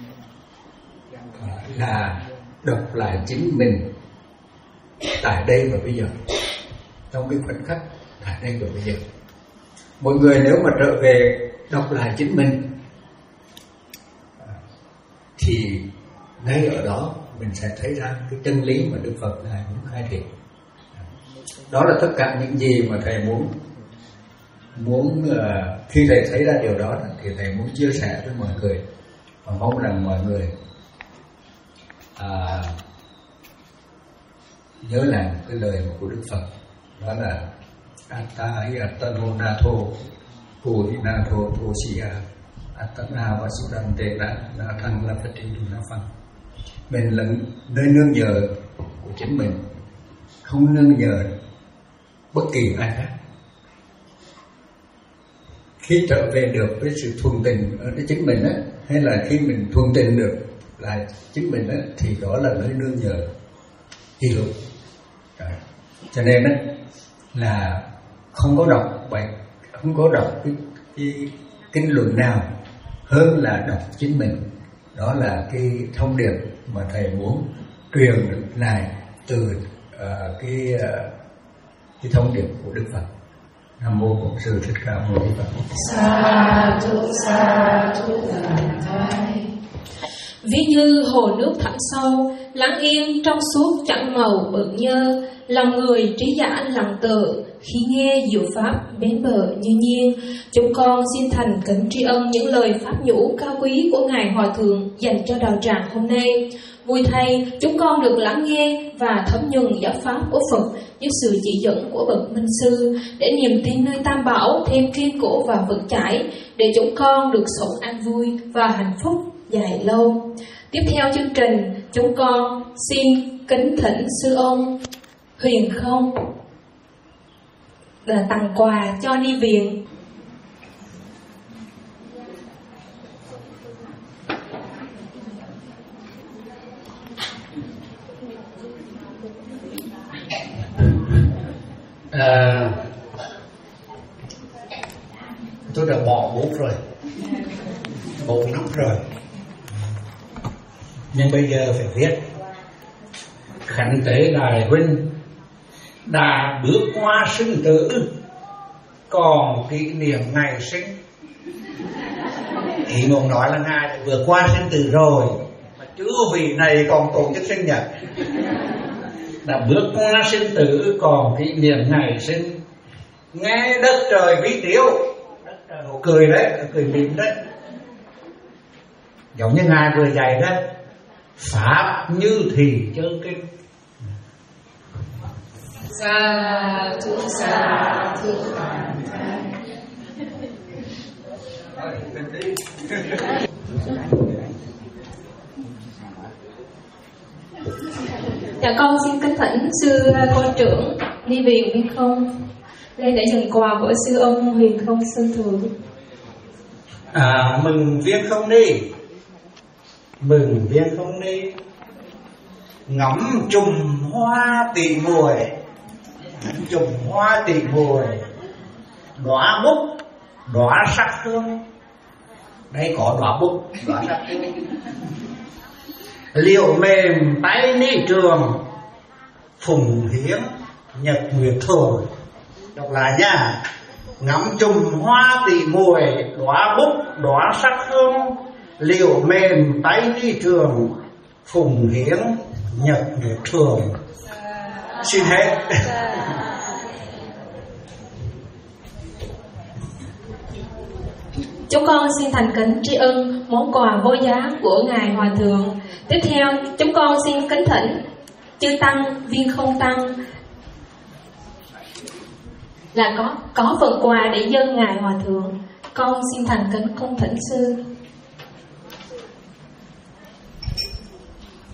là đọc lại chính mình tại đây và bây giờ, trong cái khoảnh khắc tại đây và bây giờ. Mọi người nếu mà trở về đọc lại chính mình thì ngay ở đó mình sẽ thấy ra cái chân lý mà Đức Phật Ngài muốn khai thị. Đó là tất cả những gì mà thầy muốn muốn uh, khi thầy thấy ra điều đó thì thầy muốn chia sẻ với mọi người, và mong rằng mọi người uh, nhớ lại cái lời của Đức Phật, đó là Atta hi attano natho Puri natho thosiya Attana vasudante na thăng la phật trình na phăng. Mình là nơi nương nhờ của chính mình, không nương nhờ bất kỳ ai khác. Khi trở về được với sự thuần tình ở với chính mình á, hay là khi mình thuần tình được là chính mình á, thì đó là nơi nương nhờ hy hữu. Cho nên á là không có đọc bài, không có đọc cái, cái kinh luận nào hơn là đọc chính mình. Đó là cái thông điệp mà thầy muốn truyền lại từ uh, cái uh, cái thông điệp của Đức Phật. Nam mô Bổn Sư Thích Ca Mâu Ni Phật. Sa thu sa thu thầy. Ví như hồ nước thẳm sâu, lắng yên trong suốt chẳng màu bợn nhơ, lòng người trí giả lặng tự, khi nghe diệu pháp bến bờ như nhiên. Chúng con xin thành kính tri ân những lời pháp nhũ cao quý của Ngài Hòa Thượng dành cho đạo tràng hôm nay. Vui thay, chúng con được lắng nghe và thấm nhuần giáo pháp của Phật dưới sự chỉ dẫn của bậc minh sư, để niềm tin nơi Tam Bảo thêm kiên cố và vững chãi, để chúng con được sống an vui và hạnh phúc dài lâu. Tiếp theo chương trình, chúng con xin kính thỉnh sư ông Huyền Không là tặng quà cho Ni Viện. À, tôi đã bỏ bút rồi, bút nóng rồi, nhưng bây giờ phải viết. Khánh tế đại huynh đã bước qua sinh tử, còn kỷ niệm ngày sinh. Ý muốn nói là ngài đã vượt qua sinh tử rồi, mà chứ vị này còn tổ chức sinh nhật. Đã bước qua sinh tử còn kỷ niệm ngày sinh. Nghe đất trời vi tiếu, đất trời hồ cười đấy, cười mỉm đấy, giống như ngài vừa dạy đó, pháp như thì chân kinh. Sa thu sa thu Dạ con xin kính thỉnh sư con trưởng Ni Viện Viên Không lên để nhận quà của sư ông Huyền Không Sơn Thượng. À, mừng Viên Không đi, mừng Viên Không đi, ngắm chùm hoa tỉ muội, chùm hoa tỉ muội, đóa bút, đóa sắc hương. Đây có đóa bút, đóa sắc hương. Liệu mềm tay ni trường, phùng hiến nhật nguyệt thường. Đọc lại nha. Ngắm chùm hoa tỉ muội, đóa bút, đóa sắc hương. Liệu mềm tay ni trường, phùng hiến nhật nguyệt thường. Xin hết. Chúng con xin thành kính tri ân món quà vô giá của Ngài Hòa Thượng. Tiếp theo, chúng con xin kính thỉnh chư Tăng, Viên Không Tăng là có có phần quà để dâng Ngài Hòa Thượng. Con xin thành kính cung thỉnh sư.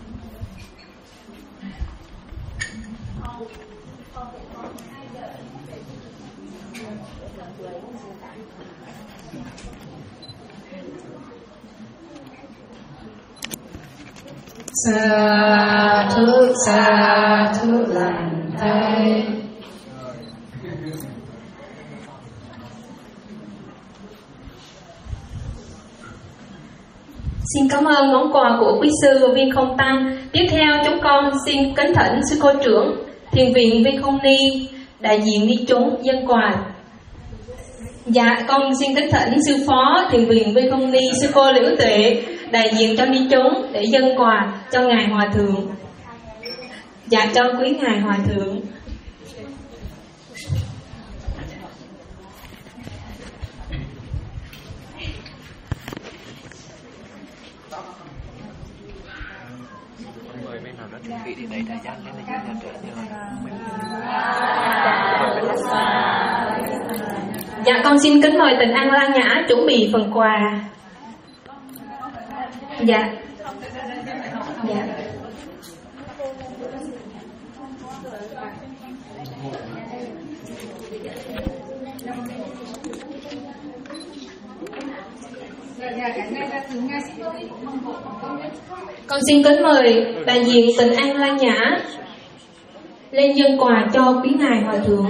Sa thú sa thú lành thay. Xin cảm ơn món quà của quý sư Viên Không Tăng. Tiếp theo chúng con xin kính thỉnh sư cô trưởng Thiền viện Viên Không Ni đại diện đi chúng dân quà. Dạ, con xin kính thỉnh sư phó Thiền viện Viên Không Ni sư cô Liễu Tuệ đại diện cho đi chúng để dân quà cho ngài hòa thượng. Dạ, cho quý ngài hòa thượng. Chuẩn bị đi đầy thời gian lên là nhà trẻ như Dạ, con xin kính mời Tịnh An Lan Nhã chuẩn bị phần quà. Dạ. Dạ. Con xin kính mời đại diện Tịnh An Lan Nhã lên dân quà cho quý ngài hòa thượng.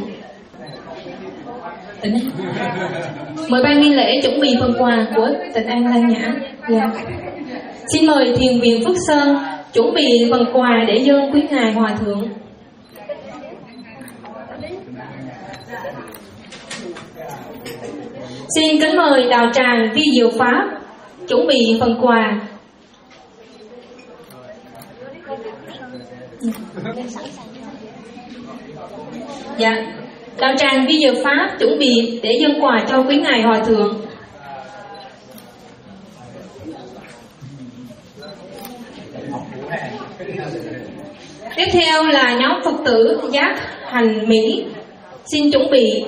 Tịnh mời ban nghi lễ chuẩn bị phần quà của Tịnh An Lan Nhã. Dạ. Xin mời Thiền viện Phước Sơn chuẩn bị phần quà để dâng quý ngài hòa thượng. Xin kính mời đạo tràng Vi Diệu Pháp chuẩn bị phần quà. Dạ, đạo tràng Vi Diệu Pháp chuẩn bị để dâng quà cho quý ngài hòa thượng. Tiếp theo là nhóm Phật tử Giác Hành Mỹ xin chuẩn bị.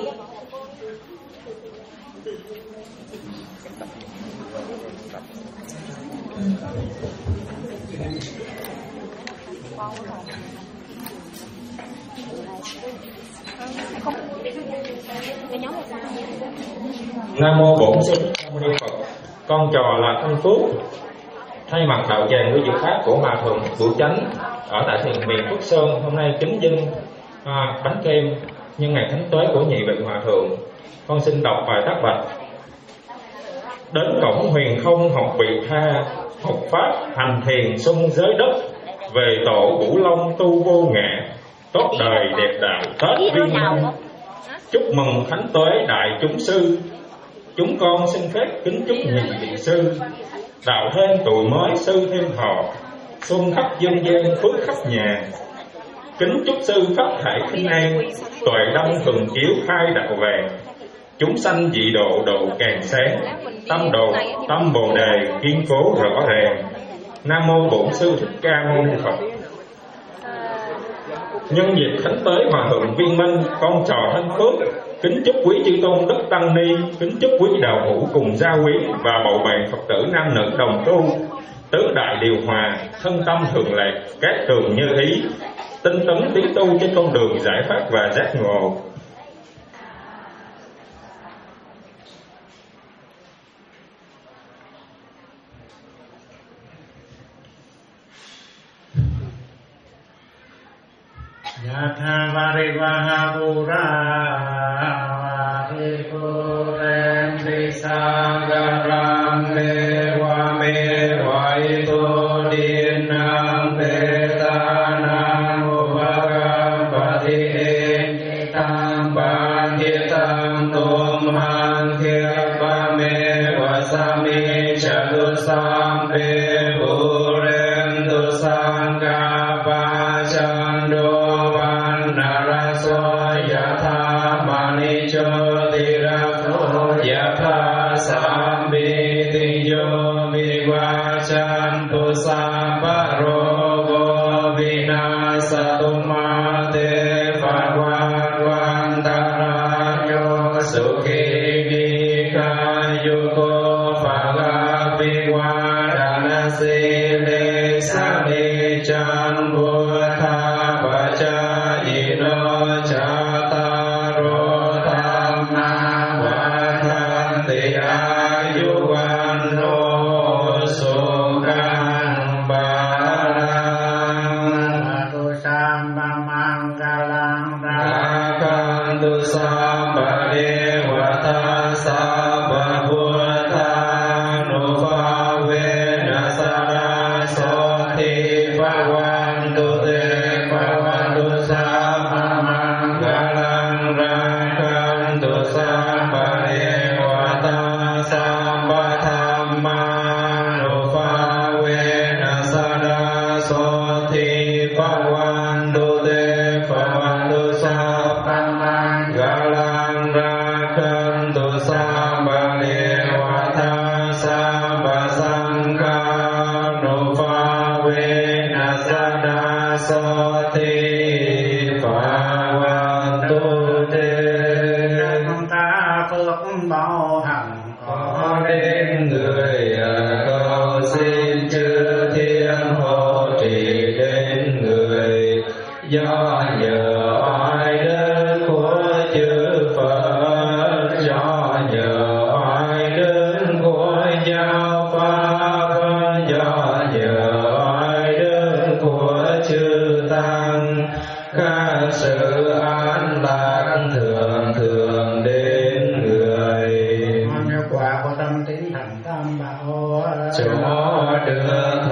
Nam mô Bổn Sư Thích Ca Mâu Ni Phật. Con trò là Thanh Phước, thay mặt đạo tràng của Diệu Pháp của Hòa thượng Bửu Chánh ở tại Thiền viện Phước Sơn, hôm nay kính dâng à, bánh kem nhân ngày thánh tuế của nhị vị Hòa thượng. Con xin đọc bài tác bạch. Đến cổng huyền không học vị tha, học pháp hành thiền xung giới đất, về tổ Vũ Long tu vô ngã, tốt đời đẹp đạo Tết viên minh. Chúc mừng thánh tuế đại chúng sư, chúng con xin phép kính chúc nhị vị sư, đạo thêm tuổi mới sư thêm thọ, xuân khắp dân gian phước khắp nhà. Kính chúc sư pháp thể khinh an, tuệ đăng thường chiếu khai đạo vàng, chúng sanh dị độ độ càng sáng, tâm độ tâm bồ đề kiên cố rõ ràng. Nam mô Bổn Sư Thích Ca Mâu Ni Phật. Nhân dịp thánh tế Hòa thượng Viên Minh, con trò Thanh Phước kính chúc quý chư tôn đức tăng ni, kính chúc quý đạo hữu cùng gia quyến và bầu bạn Phật tử nam nữ đồng tu, tứ đại điều hòa, thân tâm thường lạc, các tường như ý, tinh tấn tiến tu trên con đường giải thoát và giác ngộ. Yatha varivaha pura varipurenti sagaram devame vaito dinam petanam upagapati tam panditam tumhan kirpame vasami chadusam pepurentu sanggapacando yatha sambitiyo vivacantu samparogo vinasatu mate parvarvantarayo sukhi vikayuko phagapiwadana sile sanichan buddha vajayino chataro tamma ayuwano sukhan barang Sampamangalang Rakantu Sabba Devata Sabba Bhutanupavena Saraswati Bhavantu Te Bhavantu Sampamangalang Rakantu Sabba Devata Sabba Dhammanupavena Saraswati Bhavantu Te Bhavantu Sampamangalang Rakantu Sabba Devata Sabba Sankhanupavena Saraswati Bhavantu Te. Ta phước bảo hạnh có đến người cầu xin chư thiên hộ trì đến người, do nhờ oai đức của chư Phật, do nhờ oai đức của giáo pháp, do nhờ oai đức của chư tăng, các sự an lạc thường thường đến người. Quả của tâm tín thành tam bảo, cho được